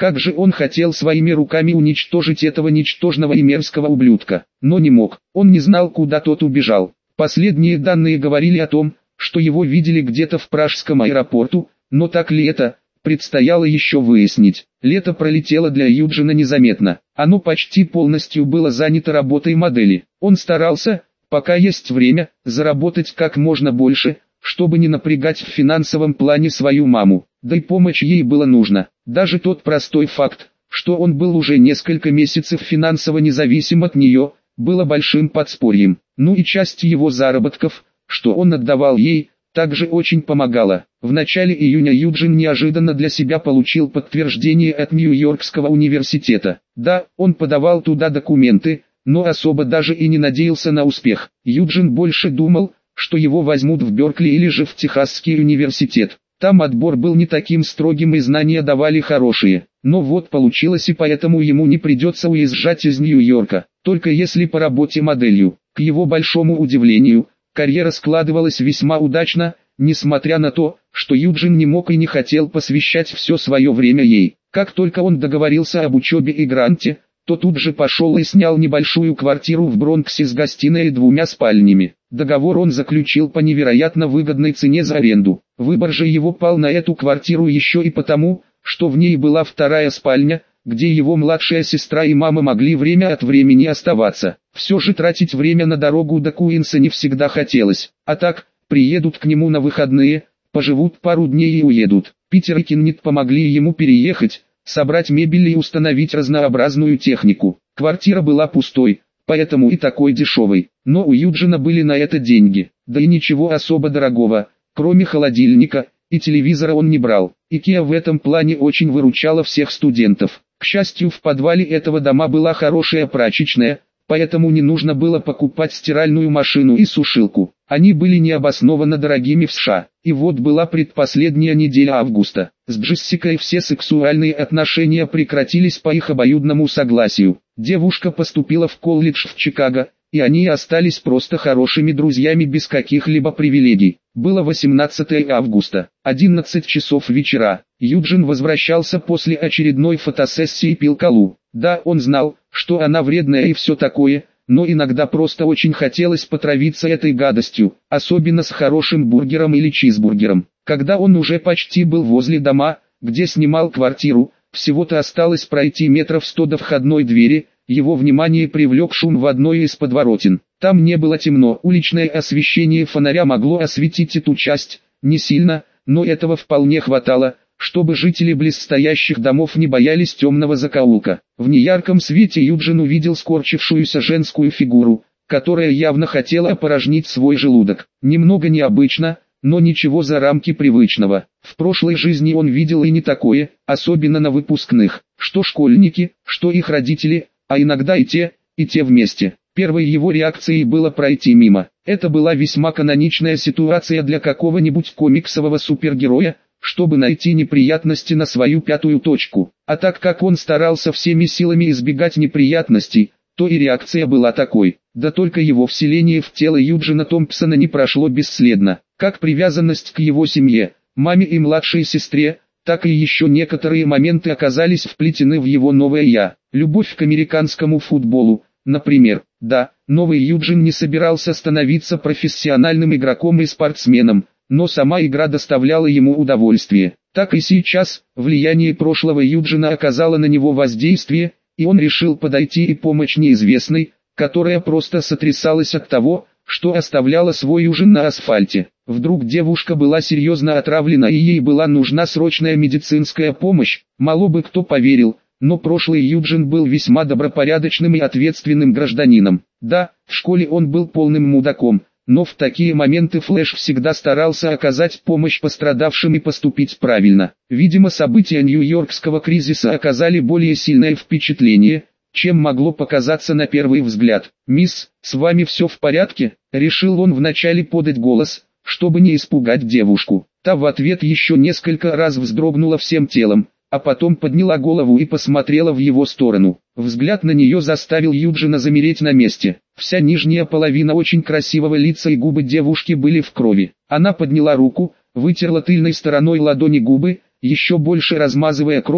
Как же он хотел своими руками уничтожить этого ничтожного и мерзкого ублюдка, но не мог. Он не знал, куда тот убежал. Последние данные говорили о том, что его видели где-то в пражском аэропорту, но так ли это, предстояло еще выяснить. Лето пролетело для Юджина незаметно. Оно почти полностью было занято работой модели. Он старался, пока есть время, заработать как можно больше, чтобы не напрягать в финансовом плане свою маму. Да и помощь ей было нужна. Даже тот простой факт, что он был уже несколько месяцев финансово независим от нее, было большим подспорьем. Ну и часть его заработков, что он отдавал ей, также очень помогала. В начале июня Юджин неожиданно для себя получил подтверждение от Нью-Йоркского университета. Да, он подавал туда документы, но особо даже и не надеялся на успех. Юджин больше думал, что его возьмут в Беркли или же в Техасский университет. Там отбор был не таким строгим и знания давали хорошие. Но вот получилось, и поэтому ему не придется уезжать из Нью-Йорка, только если по работе моделью. К его большому удивлению, карьера складывалась весьма удачно, несмотря на то, что Юджин не мог и не хотел посвящать все свое время ей. Как только он договорился об учебе и гранте, то тут же пошел и снял небольшую квартиру в Бронксе с гостиной и 2 спальнями. Договор он заключил по невероятно выгодной цене за аренду. Выбор же его пал на эту квартиру еще и потому, что в ней была 2-я спальня, где его младшая сестра и мама могли время от времени оставаться. Все же тратить время на дорогу до Куинса не всегда хотелось. А так, приедут к нему на выходные, поживут пару дней и уедут. Питер и Кеннет помогли ему переехать, собрать мебель и установить разнообразную технику. Квартира была пустой, поэтому и такой дешевой. Но у Юджина были на это деньги. Да и ничего особо дорогого, кроме холодильника и телевизора он не брал. IKEA в этом плане очень выручала всех студентов. К счастью, в подвале этого дома была хорошая прачечная, поэтому не нужно было покупать стиральную машину и сушилку. Они были необоснованно дорогими в США. И вот была предпоследняя неделя августа. С Джессикой все сексуальные отношения прекратились по их обоюдному согласию. Девушка поступила в колледж в Чикаго, и они остались просто хорошими друзьями без каких-либо привилегий. Было 18 августа, 11 часов вечера. Юджин возвращался после очередной фотосессии и пил колу. Да, он знал, что она вредная и все такое, но иногда просто очень хотелось потравиться этой гадостью, особенно с хорошим бургером или чизбургером. Когда он уже почти был возле дома, где снимал квартиру, всего-то осталось пройти метров 100 до входной двери, его внимание привлек шум в одной из подворотен. Там не было темно, уличное освещение фонаря могло осветить эту часть, не сильно, но этого вполне хватало, чтобы жители близстоящих домов не боялись темного закоулка. В неярком свете Юджин увидел скорчившуюся женскую фигуру, которая явно хотела опорожнить свой желудок. Немного необычно, но ничего за рамки привычного. В прошлой жизни он видел и не такое, особенно на выпускных, что школьники, что их родители, а иногда и те вместе. Первой его реакцией было пройти мимо. Это была весьма каноничная ситуация для какого-нибудь комиксового супергероя, чтобы найти неприятности на свою пятую точку. А так как он старался всеми силами избегать неприятностей, то и реакция была такой. Да только его вселение в тело Юджина Томпсона не прошло бесследно. Как привязанность к его семье, маме и младшей сестре, так и еще некоторые моменты оказались вплетены в его новое «я». Любовь к американскому футболу, например. Да, новый Юджин не собирался становиться профессиональным игроком и спортсменом, но сама игра доставляла ему удовольствие. Так и сейчас, влияние прошлого Юджина оказало на него воздействие, и он решил подойти и помочь неизвестной, которая просто сотрясалась от того, что оставляла свой ужин на асфальте. Вдруг девушка была серьезно отравлена и ей была нужна срочная медицинская помощь, мало бы кто поверил, но прошлый Юджин был весьма добропорядочным и ответственным гражданином. Да, в школе он был полным мудаком, но в такие моменты Флэш всегда старался оказать помощь пострадавшим и поступить правильно. Видимо, события Нью-Йоркского кризиса оказали более сильное впечатление, чем могло показаться на первый взгляд. «Мисс, с вами все в порядке?» — решил он вначале подать голос, чтобы не испугать девушку. Та в ответ еще несколько раз вздрогнула всем телом, а потом подняла голову и посмотрела в его сторону. Взгляд на нее заставил Юджина замереть на месте. Вся нижняя половина очень красивого лица и губы девушки были в крови. Она подняла руку, вытерла тыльной стороной ладони губы, еще больше размазывая кровь,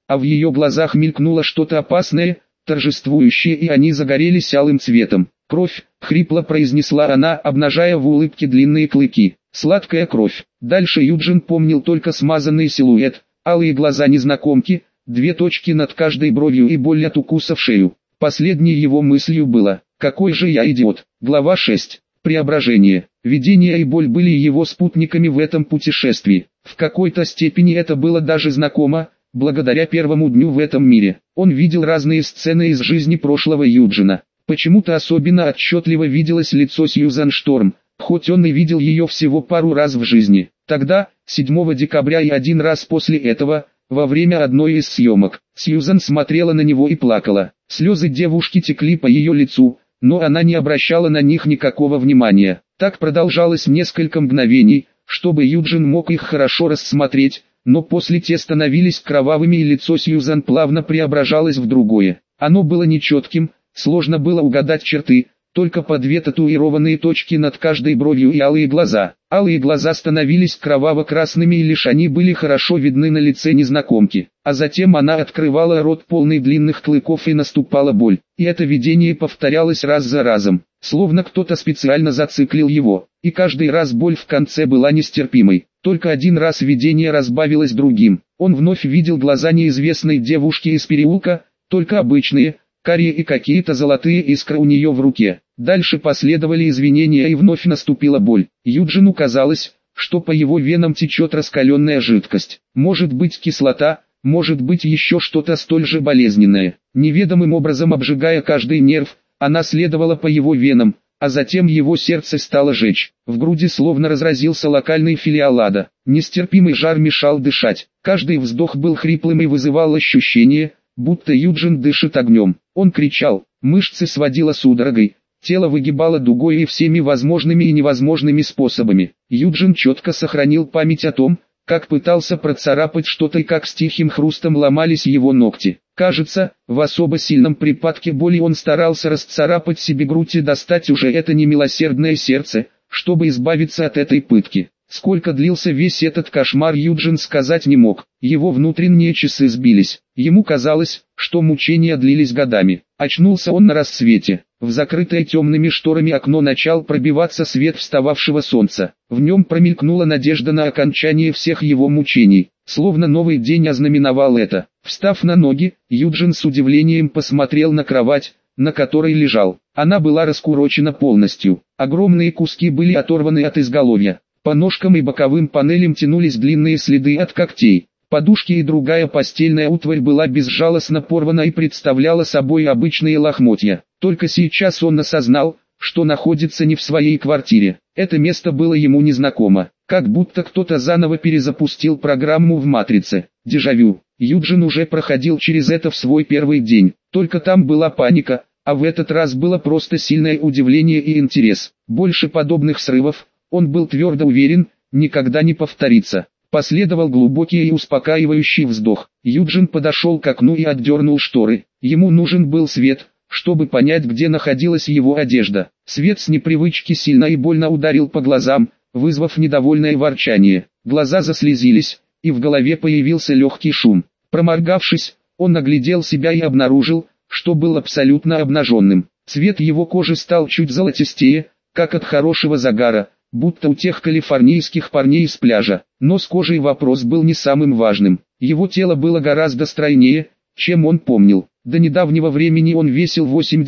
а в ее глазах мелькнуло что-то опасное, торжествующее, и они загорелись алым цветом. «Кровь», — хрипло произнесла она, обнажая в улыбке длинные клыки. «Сладкая кровь». Дальше Юджин помнил только смазанный силуэт, алые глаза незнакомки, 2 точки над каждой бровью и боль от укуса в шею. Последней его мыслью было: «Какой же я идиот». Глава 6. Преображение. Видение и боль были его спутниками в этом путешествии. В какой-то степени это было даже знакомо, благодаря первому дню в этом мире. Он видел разные сцены из жизни прошлого Юджина. Почему-то особенно отчетливо виделось лицо Сьюзан Шторм, хоть он и видел ее всего пару раз в жизни. Тогда, 7 декабря и один раз после этого, во время одной из съемок, Сьюзан смотрела на него и плакала. Слезы девушки текли по ее лицу, но она не обращала на них никакого внимания. Так продолжалось несколько мгновений, чтобы Юджин мог их хорошо рассмотреть, но после те становились кровавыми и лицо Сьюзан плавно преображалось в другое. Оно было нечетким, сложно было угадать черты, только по 2 татуированные точки над каждой бровью и алые глаза. Алые глаза становились кроваво-красными, и лишь они были хорошо видны на лице незнакомки. А затем она открывала рот полный длинных клыков и наступала боль. И это видение повторялось раз за разом, словно кто-то специально зациклил его. И каждый раз боль в конце была нестерпимой. Только один раз видение разбавилось другим. Он вновь видел глаза неизвестной девушки из переулка, только обычные, карие, и какие-то золотые искры у нее в руке. Дальше последовали извинения и вновь наступила боль. Юджину казалось, что по его венам течет раскаленная жидкость. Может быть кислота, может быть еще что-то столь же болезненное. Неведомым образом обжигая каждый нерв, она следовала по его венам, а затем его сердце стало жечь. В груди словно разразился локальный филиал ада. Нестерпимый жар мешал дышать. Каждый вздох был хриплым и вызывал ощущение, будто Юджин дышит огнем. Он кричал, мышцы сводило судорогой, тело выгибало дугой и всеми возможными и невозможными способами. Юджин четко сохранил память о том, как пытался процарапать что-то и как с тихим хрустом ломались его ногти. Кажется, в особо сильном припадке боли он старался расцарапать себе грудь и достать уже это немилосердное сердце, чтобы избавиться от этой пытки. Сколько длился весь этот кошмар, Юджин сказать не мог. Его внутренние часы сбились. Ему казалось, что мучения длились годами. Очнулся он на рассвете. В закрытое темными шторами окно начал пробиваться свет встававшего солнца. В нем промелькнула надежда на окончание всех его мучений. Словно новый день ознаменовал это. Встав на ноги, Юджин с удивлением посмотрел на кровать, на которой лежал. Она была раскурочена полностью. Огромные куски были оторваны от изголовья. По ножкам и боковым панелям тянулись длинные следы от когтей. Подушки и другая постельная утварь была безжалостно порвана и представляла собой обычные лохмотья. Только сейчас он осознал, что находится не в своей квартире. Это место было ему незнакомо, как будто кто-то заново перезапустил программу в «Матрице». Дежавю. Юджин уже проходил через это в свой первый день, только там была паника, а в этот раз было просто сильное удивление и интерес. Больше подобных срывов, он был твердо уверен, никогда не повторится. Последовал глубокий и успокаивающий вздох. Юджин подошел к окну и отдернул шторы. Ему нужен был свет, чтобы понять, где находилась его одежда. Свет с непривычки сильно и больно ударил по глазам, вызвав недовольное ворчание. Глаза заслезились, и в голове появился легкий шум. Проморгавшись, он оглядел себя и обнаружил, что был абсолютно обнаженным. Цвет его кожи стал чуть золотистее, как от хорошего загара, будто у тех калифорнийских парней с пляжа. Но с кожей вопрос был не самым важным. Его тело было гораздо стройнее, чем он помнил. До недавнего времени он весил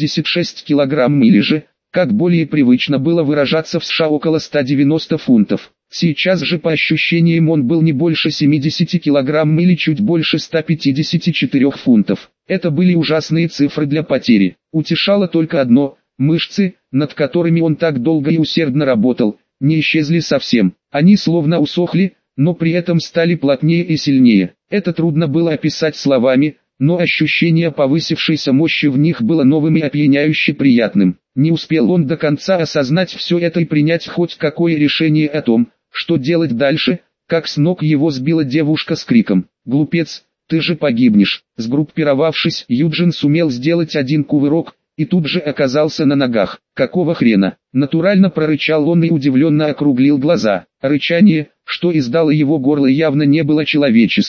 86 килограмм или же, как более привычно было выражаться в США, около 190 фунтов. Сейчас же по ощущениям он был не больше 70 килограмм или чуть больше 154 фунтов. Это были ужасные цифры для потери. Утешало только одно: мышцы, над которыми он так долго и усердно работал, не исчезли совсем. Они словно усохли, но при этом стали плотнее и сильнее. Это трудно было описать словами, но ощущение повысившейся мощи в них было новым и опьяняюще приятным. Не успел он до конца осознать все это и принять хоть какое решение о том, что делать дальше, как с ног его сбила девушка с криком: «Глупец, ты же погибнешь!». Сгруппировавшись, Юджин сумел сделать один кувырок, и тут же оказался на ногах. «Какого хрена?» Натурально прорычал он и удивленно округлил глаза. Рычание, что издало его горло, явно не было человеческим. К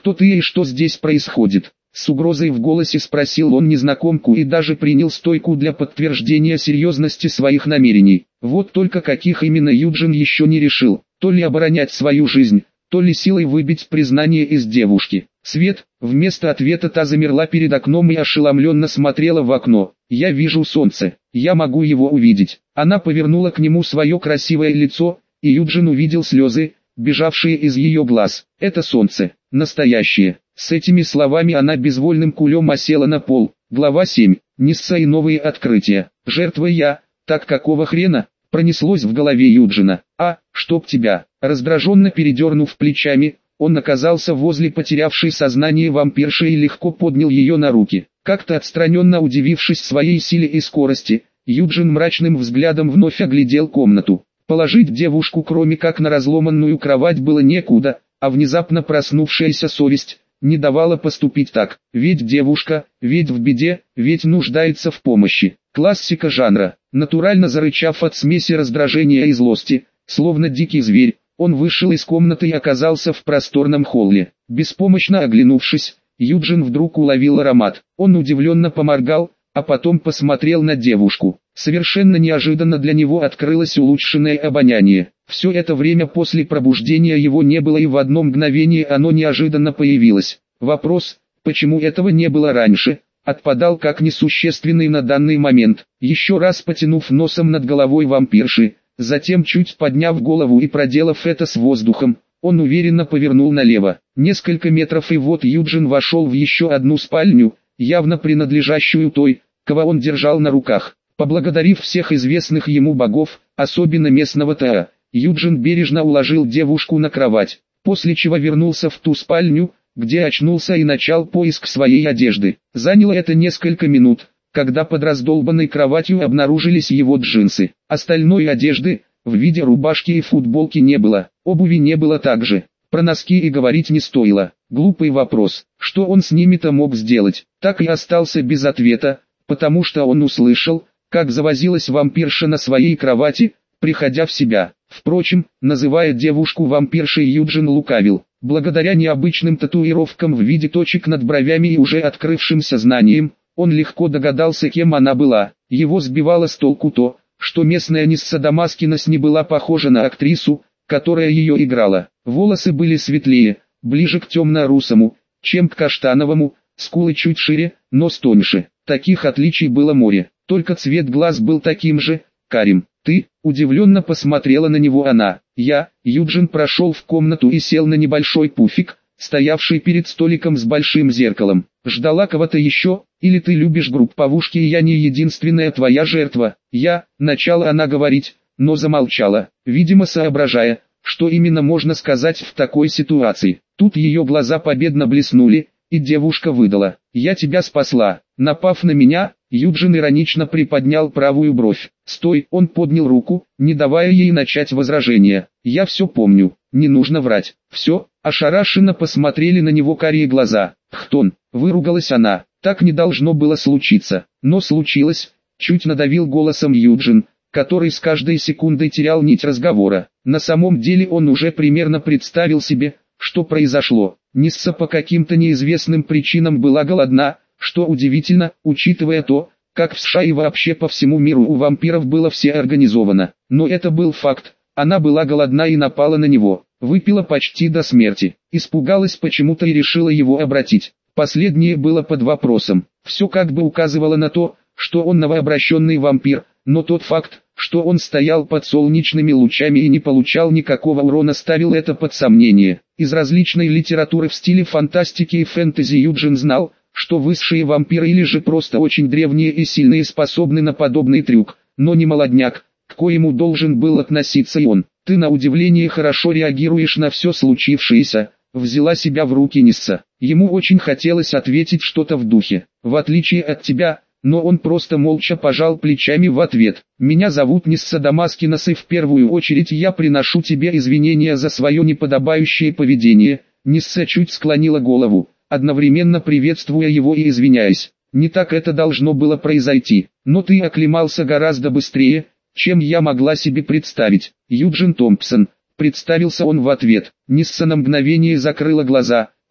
«Кто ты и что здесь происходит?» С угрозой в голосе спросил он незнакомку и даже принял стойку для подтверждения серьезности своих намерений. Вот только каких именно Юджин еще не решил, то ли оборонять свою жизнь, то ли силой выбить признание из девушки. Свет, вместо ответа та замерла перед окном и ошеломленно смотрела в окно. «Я вижу солнце, я могу его увидеть». Она повернула к нему свое красивое лицо, и Юджин увидел слезы, бежавшие из ее глаз. «Это солнце, настоящее». С этими словами она безвольным кулем осела на пол. Глава 7. Нисса и новые открытия. «Жертва я, так какого хрена?» Пронеслось в голове Юджина. «А, чтоб тебя!» Раздраженно передернув плечами, он оказался возле потерявшей сознание вампирши и легко поднял ее на руки. Как-то отстраненно удивившись своей силе и скорости, Юджин мрачным взглядом вновь оглядел комнату. Положить девушку кроме как на разломанную кровать было некуда, а внезапно проснувшаяся совесть не давала поступить так. Ведь девушка, ведь в беде, ведь нуждается в помощи. Классика жанра. Натурально зарычав от смеси раздражения и злости, словно дикий зверь, он вышел из комнаты и оказался в просторном холле. Беспомощно оглянувшись, Юджин вдруг уловил аромат. Он удивленно поморгал, а потом посмотрел на девушку. Совершенно неожиданно для него открылось улучшенное обоняние. Все это время после пробуждения его не было, и в одно мгновение оно неожиданно появилось. Вопрос, почему этого не было раньше, отпадал как несущественный на данный момент. Еще раз потянув носом над головой вампирши, затем чуть подняв голову и проделав это с воздухом, он уверенно повернул налево. Несколько метров и вот Юджин вошел в еще одну спальню, явно принадлежащую той, кого он держал на руках. Поблагодарив всех известных ему богов, особенно местного Таа, Юджин бережно уложил девушку на кровать, после чего вернулся в ту спальню, где очнулся и начал поиск своей одежды. Заняло это несколько минут, когда под раздолбанной кроватью обнаружились его джинсы. Остальной одежды, в виде рубашки и футболки, не было, обуви не было также. Про носки и говорить не стоило. Глупый вопрос, что он с ними-то мог сделать, так и остался без ответа, потому что он услышал, как завозилась вампирша на своей кровати, приходя в себя. Впрочем, называя девушку вампиршей, Юджин лукавил. Благодаря необычным татуировкам в виде точек над бровями и уже открывшимся знаниям, он легко догадался, кем она была. Его сбивало с толку то, что местная Нисса Дамаскинос не была похожа на актрису, которая ее играла. Волосы были светлее, ближе к темно-русому, чем к каштановому, скулы чуть шире, нос тоньше. Таких отличий было море, только цвет глаз был таким же, карим. «Ты?» – удивленно посмотрела на него она. Юджин прошел в комнату и сел на небольшой пуфик, стоявший перед столиком с большим зеркалом. «Ждала кого-то еще, или ты любишь групповушки и я не единственная твоя жертва?» Начала она говорить, но замолчала, видимо соображая, что именно можно сказать в такой ситуации. Тут ее глаза победно блеснули, и девушка выдала: «Я тебя спасла». Напав на меня, Юджин иронично приподнял правую бровь. «Стой!» — он поднял руку, не давая ей начать возражение. «Я все помню, не нужно врать». «Все?» — ошарашенно посмотрели на него карие глаза. «Хтон!» — выругалась она. «Так не должно было случиться». «Но случилось», — чуть надавил голосом Юджин, который с каждой секундой терял нить разговора. На самом деле он уже примерно представил себе, что произошло. Нисса по каким-то неизвестным причинам была голодна, что удивительно, учитывая то, как в США и вообще по всему миру у вампиров было все организовано. Но это был факт. Она была голодна и напала на него, выпила почти до смерти, испугалась почему-то и решила его обратить. Последнее было под вопросом. Все как бы указывало на то, что он новообращенный вампир, но тот факт, что он стоял под солнечными лучами и не получал никакого урона, ставил это под сомнение. Из различной литературы в стиле фантастики и фэнтези Юджин знал, что высшие вампиры или же просто очень древние и сильные способны на подобный трюк, но не молодняк, к коему должен был относиться и он. «Ты на удивление хорошо реагируешь на все случившееся», — взяла себя в руки Нисса. Ему очень хотелось ответить что-то в духе: «В отличие от тебя», но он просто молча пожал плечами в ответ. «Меня зовут Нисса Дамаскинос, и в первую очередь я приношу тебе извинения за свое неподобающее поведение». Нисса чуть склонила голову, одновременно приветствуя его и извиняясь. «Не так это должно было произойти, но ты оклемался гораздо быстрее, чем я могла себе представить». «Юджин Томпсон», — представился он в ответ. Нисса на мгновение закрыла глаза,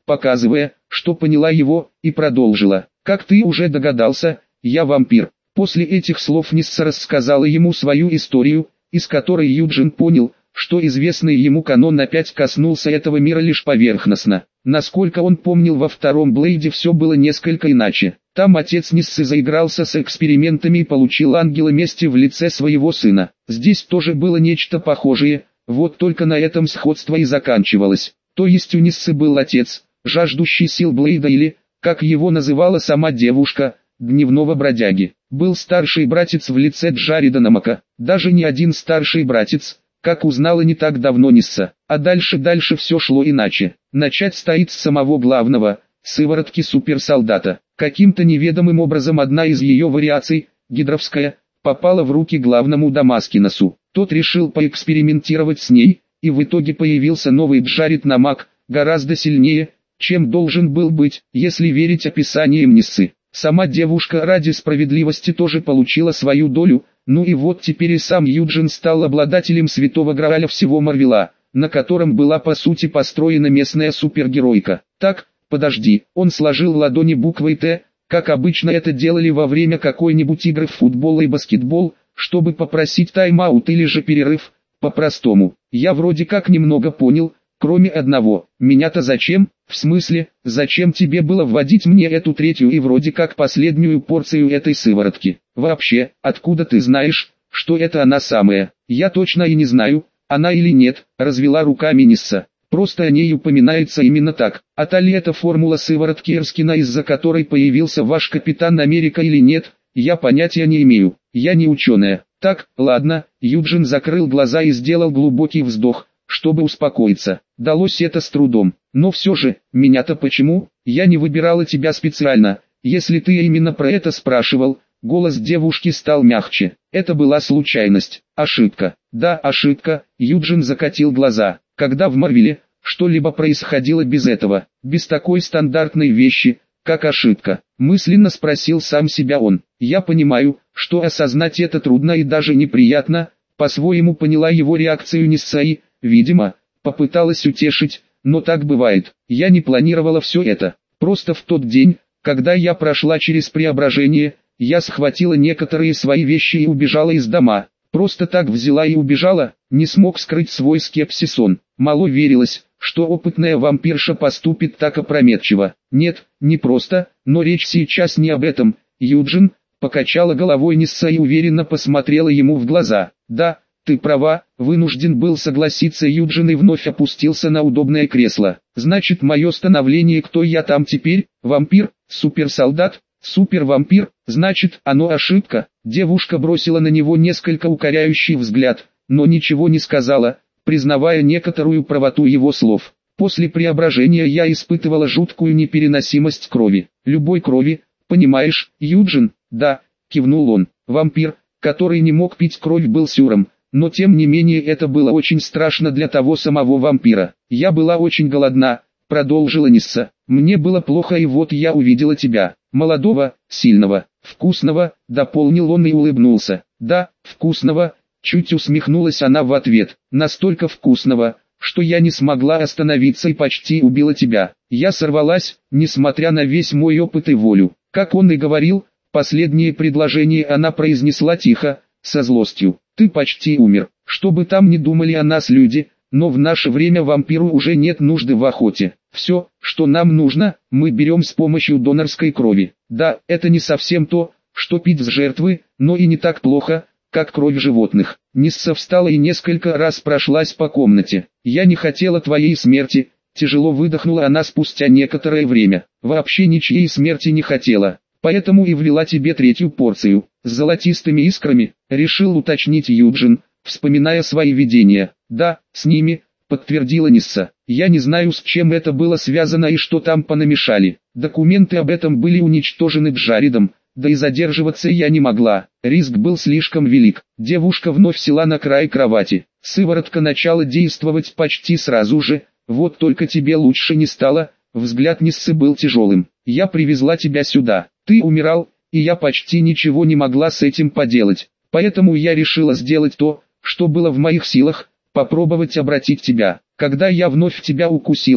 показывая, что поняла его, и продолжила. «Как ты уже догадался, я вампир». После этих слов Нисса рассказала ему свою историю, из которой Юджин понял, что известный ему канон опять коснулся этого мира лишь поверхностно. Насколько он помнил, во втором Блейде все было несколько иначе. Там отец Ниссы заигрался с экспериментами и получил ангела мести в лице своего сына. Здесь тоже было нечто похожее, вот только на этом сходство и заканчивалось. То есть у Ниссы был отец, жаждущий сил Блейда или, как его называла сама девушка, дневного бродяги. Был старший братец в лице Джареда Намака, даже не один старший братец, как узнала не так давно Нисса. А дальше все шло иначе. Начать стоит с самого главного, сыворотки суперсолдата. Каким-то неведомым образом одна из ее вариаций, гидровская, попала в руки главному Дамаскиносу. Тот решил поэкспериментировать с ней, и в итоге появился новый Джаред Намак, гораздо сильнее, чем должен был быть, если верить описаниям Ниссы. Сама девушка ради справедливости тоже получила свою долю, ну и вот теперь и сам Юджин стал обладателем святого Грааля всего Марвела, на котором была по сути построена местная супергеройка. Так, подожди, он сложил ладони буквой «Т», как обычно это делали во время какой-нибудь игры в футбол и баскетбол, чтобы попросить тайм-аут или же перерыв, по-простому. Я вроде как немного понял, кроме одного. Меня-то зачем? В смысле, зачем тебе было вводить мне эту третью и вроде как последнюю порцию этой сыворотки? Вообще, откуда ты знаешь, что это она самая? Я точно и не знаю, она или нет, развела руками Нисса. Просто о ней упоминается именно так. А та ли это формула сыворотки Эрскина, из-за которой появился ваш Капитан Америка или нет, я понятия не имею. Я не ученая. Так, ладно, Юджин закрыл глаза и сделал глубокий вздох, чтобы успокоиться. Далось это с трудом. Но все же, меня-то почему? Я не выбирала тебя специально. Если ты именно про это спрашивал, голос девушки стал мягче. Это была случайность, ошибка. Да, ошибка, Юджин закатил глаза. Когда в Марвеле что-либо происходило без этого, без такой стандартной вещи, как ошибка, мысленно спросил сам себя он. Я понимаю, что осознать это трудно и даже неприятно, по-своему поняла его реакцию Нисса и, видимо, попыталась утешить, но так бывает. Я не планировала все это. Просто в тот день, когда я прошла через преображение, я схватила некоторые свои вещи и убежала из дома. Просто так взяла и убежала, не смог скрыть свой скепсис он. Мало верилось, что опытная вампирша поступит так опрометчиво. Нет, не просто, но речь сейчас не об этом. Юджин покачала головой Нисса и уверенно посмотрела ему в глаза. Да, ты права, вынужден был согласиться Юджин и вновь опустился на удобное кресло. Значит, мое становление, кто я там теперь, вампир, суперсолдат, супервампир, значит, оно ошибка. Девушка бросила на него несколько укоряющий взгляд, но ничего не сказала, признавая некоторую правоту его слов. После преображения я испытывала жуткую непереносимость крови. Любой крови, понимаешь, Юджин? Да, кивнул он. Вампир, который не мог пить кровь, был сюром. Но тем не менее это было очень страшно для того самого вампира. Я была очень голодна, продолжила Нисса. Мне было плохо, и вот я увидела тебя. Молодого, сильного, вкусного, дополнил он и улыбнулся. Да, вкусного, чуть усмехнулась она в ответ. Настолько вкусного, что я не смогла остановиться и почти убила тебя. Я сорвалась, несмотря на весь мой опыт и волю. Как он и говорил, последнее предложение она произнесла тихо, со злостью. Ты почти умер. Что бы там ни думали о нас люди, но в наше время вампиру уже нет нужды в охоте. Все, что нам нужно, мы берем с помощью донорской крови. Да, это не совсем то, что пить с жертвы, но и не так плохо, как кровь животных. Нисса встала и несколько раз прошлась по комнате. Я не хотела твоей смерти, тяжело выдохнула она спустя некоторое время. Вообще ничьей смерти не хотела. Поэтому и влила тебе третью порцию, с золотистыми искрами, решил уточнить Юджин, вспоминая свои видения. Да, с ними, подтвердила Нисса. Я не знаю, с чем это было связано и что там понамешали. Документы об этом были уничтожены Джаредом, да и задерживаться я не могла. Риск был слишком велик. Девушка вновь села на край кровати. Сыворотка начала действовать почти сразу же, вот только тебе лучше не стало. Взгляд Ниссы был тяжелым. Я привезла тебя сюда. Ты умирал, и я почти ничего не могла с этим поделать. Поэтому я решила сделать то, что было в моих силах, попробовать обратить тебя. Когда я вновь тебя укусила,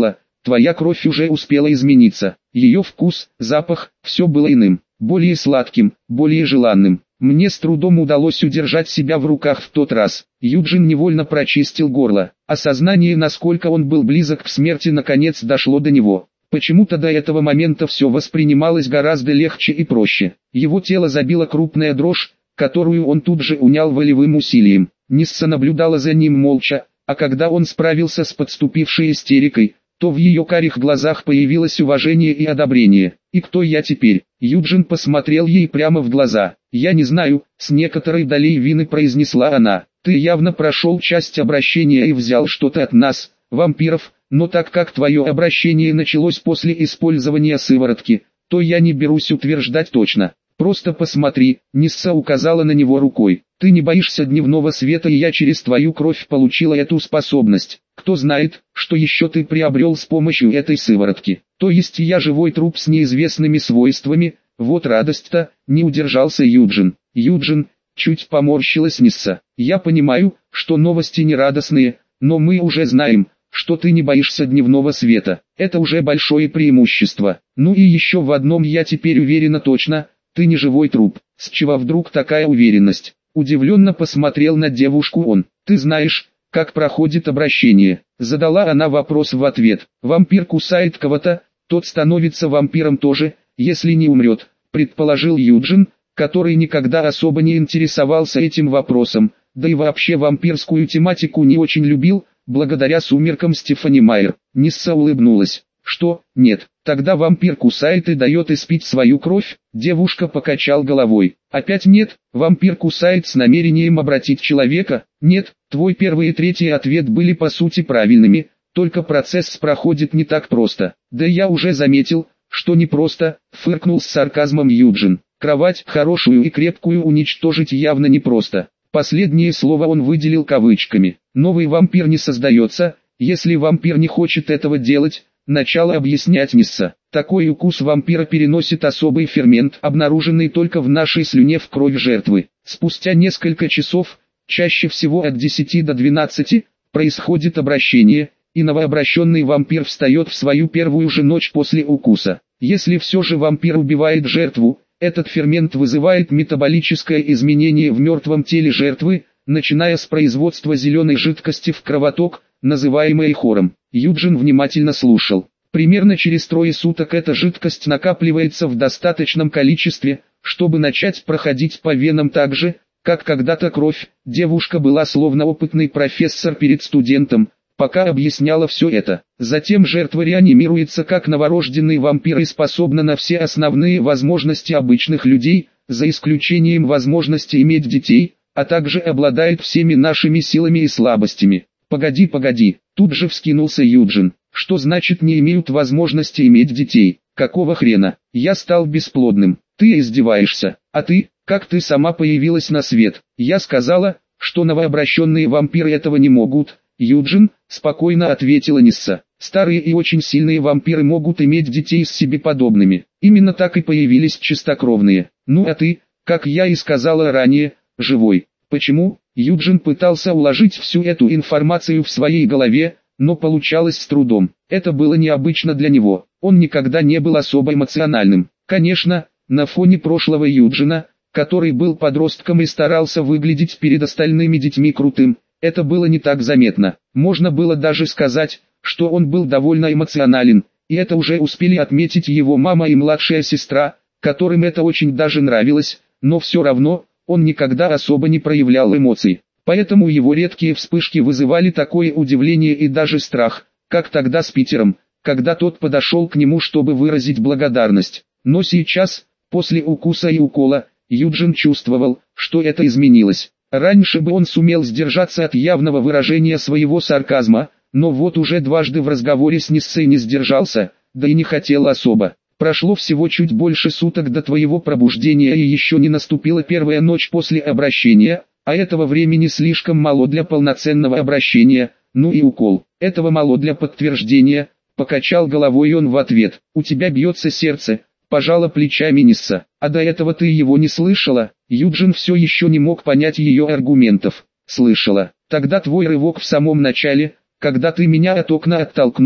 Твоя кровь уже успела измениться. Ее вкус, запах, все было иным, более сладким, более желанным. Мне с трудом удалось удержать себя в руках в тот раз. Юджин невольно прочистил горло. Осознание, насколько он был близок к смерти, наконец дошло до него. Почему-то до этого момента все воспринималось гораздо легче и проще. Его тело забила крупная дрожь, которую он тут же унял волевым усилием. Нисса наблюдала за ним молча, а когда он справился с подступившей истерикой, то в ее карих глазах появилось уважение и одобрение. «И кто я теперь?» Юджин посмотрел ей прямо в глаза. «Я не знаю», — с некоторой долей вины произнесла она. «Ты явно прошел часть обращения и взял что-то от нас, вампиров, но так как твое обращение началось после использования сыворотки, то я не берусь утверждать точно. Просто посмотри», — Нисса указала на него рукой. «Ты не боишься дневного света, и я через твою кровь получила эту способность. Кто знает, что еще ты приобрел с помощью этой сыворотки. То есть я живой труп с неизвестными свойствами, вот радость-то», — не удержался Юджин. «Юджин», — чуть поморщилась Нисса. «Я понимаю, что новости не радостные, но мы уже знаем, что ты не боишься дневного света. Это уже большое преимущество. Ну и еще в одном я теперь уверена точно, ты не живой труп». «С чего вдруг такая уверенность?» Удивленно посмотрел на девушку он. «Ты знаешь, как проходит обращение?» Задала она вопрос в ответ. «Вампир кусает кого-то, тот становится вампиром тоже, если не умрет», предположил Юджин, который никогда особо не интересовался этим вопросом, да и вообще вампирскую тематику не очень любил, благодаря сумеркам Стефани Майер. Нисса улыбнулась. «Что, нет, тогда вампир кусает и дает испить свою кровь?» Девушка покачал головой. «Опять нет, вампир кусает с намерением обратить человека?» «Нет, твой первый и третий ответ были по сути правильными, только процесс проходит не так просто». «Да я уже заметил, что не просто», фыркнул с сарказмом Юджин. «Кровать хорошую и крепкую уничтожить явно непросто». Последнее слово он выделил кавычками. «Новый вампир не создается, если вампир не хочет этого делать», начала объяснять Нисса. «Такой укус вампира переносит особый фермент, обнаруженный только в нашей слюне в крови жертвы. Спустя несколько часов, чаще всего от 10 до 12, происходит обращение, и новообращенный вампир встает в свою первую же ночь после укуса. Если все же вампир убивает жертву, этот фермент вызывает метаболическое изменение в мертвом теле жертвы, начиная с производства зеленой жидкости в кровоток, называемой хором». Юджин внимательно слушал. Примерно через 3 суток эта жидкость накапливается в достаточном количестве, чтобы начать проходить по венам так же, как когда-то кровь. Девушка была словно опытный профессор перед студентом, пока объясняла все это. Затем жертва реанимируется как новорожденный вампир и способна на все основные возможности обычных людей, за исключением возможности иметь детей, а также обладает всеми нашими силами и слабостями. «Погоди», тут же вскинулся Юджин. «Что значит не имеют возможности иметь детей? Какого хрена? Я стал бесплодным. Ты издеваешься. А ты, как ты сама появилась на свет?» «Я сказала, что новообращенные вампиры этого не могут». «Юджин», спокойно ответила Нисса. «Старые и очень сильные вампиры могут иметь детей с себе подобными. Именно так и появились чистокровные. Ну а ты, как я и сказала ранее, живой». «Почему?» Юджин пытался уложить всю эту информацию в своей голове, но получалось с трудом. Это было необычно для него. Он никогда не был особо эмоциональным. Конечно, на фоне прошлого Юджина, который был подростком и старался выглядеть перед остальными детьми крутым, это было не так заметно. Можно было даже сказать, что он был довольно эмоционален, и это уже успели отметить его мама и младшая сестра, которым это очень даже нравилось, но все равно, он никогда особо не проявлял эмоций. Поэтому его редкие вспышки вызывали такое удивление и даже страх, как тогда с Питером, когда тот подошел к нему, чтобы выразить благодарность. Но сейчас, после укуса и укола, Юджин чувствовал, что это изменилось. Раньше бы он сумел сдержаться от явного выражения своего сарказма, но вот уже дважды в разговоре с Ниссой не сдержался, да и не хотел особо. «Прошло всего чуть больше суток до твоего пробуждения и еще не наступила первая ночь после обращения, а этого времени слишком мало для полноценного обращения, ну и укол, этого мало для подтверждения», покачал головой он в ответ. «У тебя бьется сердце», пожала плечами Нисса. «А до этого ты его не слышала?» Юджин все еще не мог понять ее аргументов. «Слышала. Тогда твой рывок в самом начале, когда ты меня от окна оттолкнула,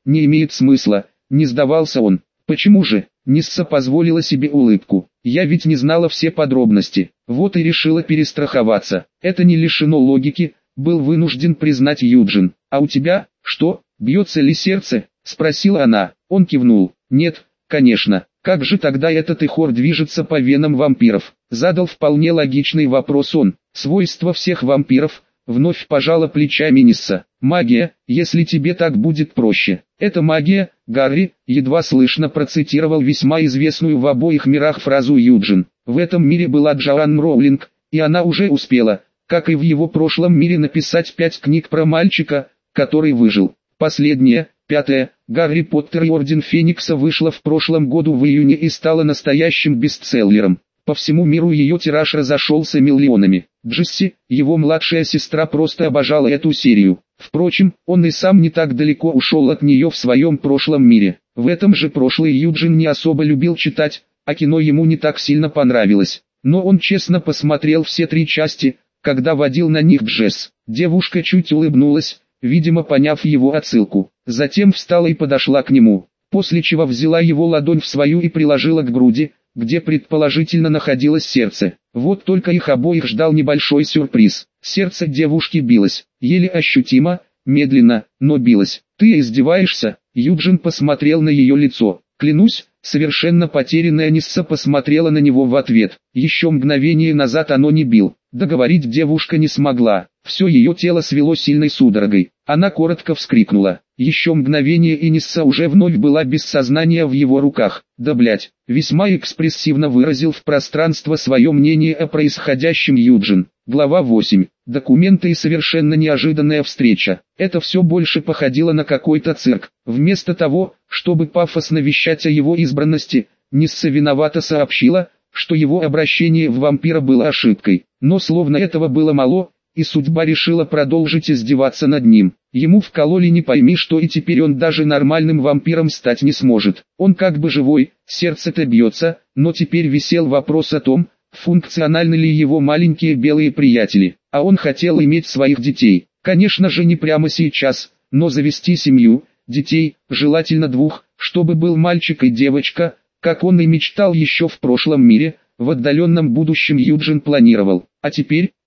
не имеет смысла, не сдавался он. Почему же? Нисса позволила себе улыбку. Я ведь не знала все подробности, вот и решила перестраховаться. Это не лишено логики, был вынужден признать Юджин. А у тебя, что, бьется ли сердце? Спросила она. Он кивнул. Нет, конечно. Как же тогда этот ихор движется по венам вампиров? Задал вполне логичный вопрос он. Свойства всех вампиров, вновь пожала плечами Нисса. Магия, если тебе так будет проще. Это магия, Гарри, едва слышно процитировал весьма известную в обоих мирах фразу Юджин. В этом мире была Джоан Роулинг, и она уже успела, как и в его прошлом мире, написать 5 книг про мальчика, который выжил. Последняя, 5-я, «Гарри Поттер и Орден Феникса» вышла в прошлом году в июне и стала настоящим бестселлером. По всему миру ее тираж разошелся миллионами. Джесси, его младшая сестра, просто обожала эту серию. Впрочем, он и сам не так далеко ушел от нее в своем прошлом мире. В этом же прошлый Юджин не особо любил читать, а кино ему не так сильно понравилось. Но он честно посмотрел все 3 части, когда водил на них Джесс. Девушка чуть улыбнулась, видимо поняв его отсылку. Затем встала и подошла к нему, после чего взяла его ладонь в свою и приложила к груди, где предположительно находилось сердце. Вот только их обоих ждал небольшой сюрприз. Сердце девушки билось, еле ощутимо, медленно, но билось. «Ты издеваешься?» Юджин посмотрел на ее лицо. «Клянусь», совершенно потерянная Нисса посмотрела на него в ответ. Еще мгновение назад оно не бил. Договорить девушка не смогла. Все ее тело свело сильной судорогой. Она коротко вскрикнула. Еще мгновение, и Нисса уже вновь была без сознания в его руках. «Да блять!» Весьма экспрессивно выразил в пространство свое мнение о происходящем Юджин. Глава 8. Документы и совершенно неожиданная встреча. Это все больше походило на какой-то цирк. Вместо того, чтобы пафосно вещать о его избранности, Нисса виновато сообщила, что его обращение в вампира было ошибкой. Но словно этого было мало, и судьба решила продолжить издеваться над ним. Ему вкололи не пойми что, и теперь он даже нормальным вампиром стать не сможет. Он как бы живой, сердце-то бьется, но теперь висел вопрос о том, функциональны ли его маленькие белые приятели. А он хотел иметь своих детей. Конечно же не прямо сейчас, но завести семью, детей, желательно 2, чтобы был мальчик и девочка, как он и мечтал еще в прошлом мире. В отдаленном будущем Юджин планировал. А теперь,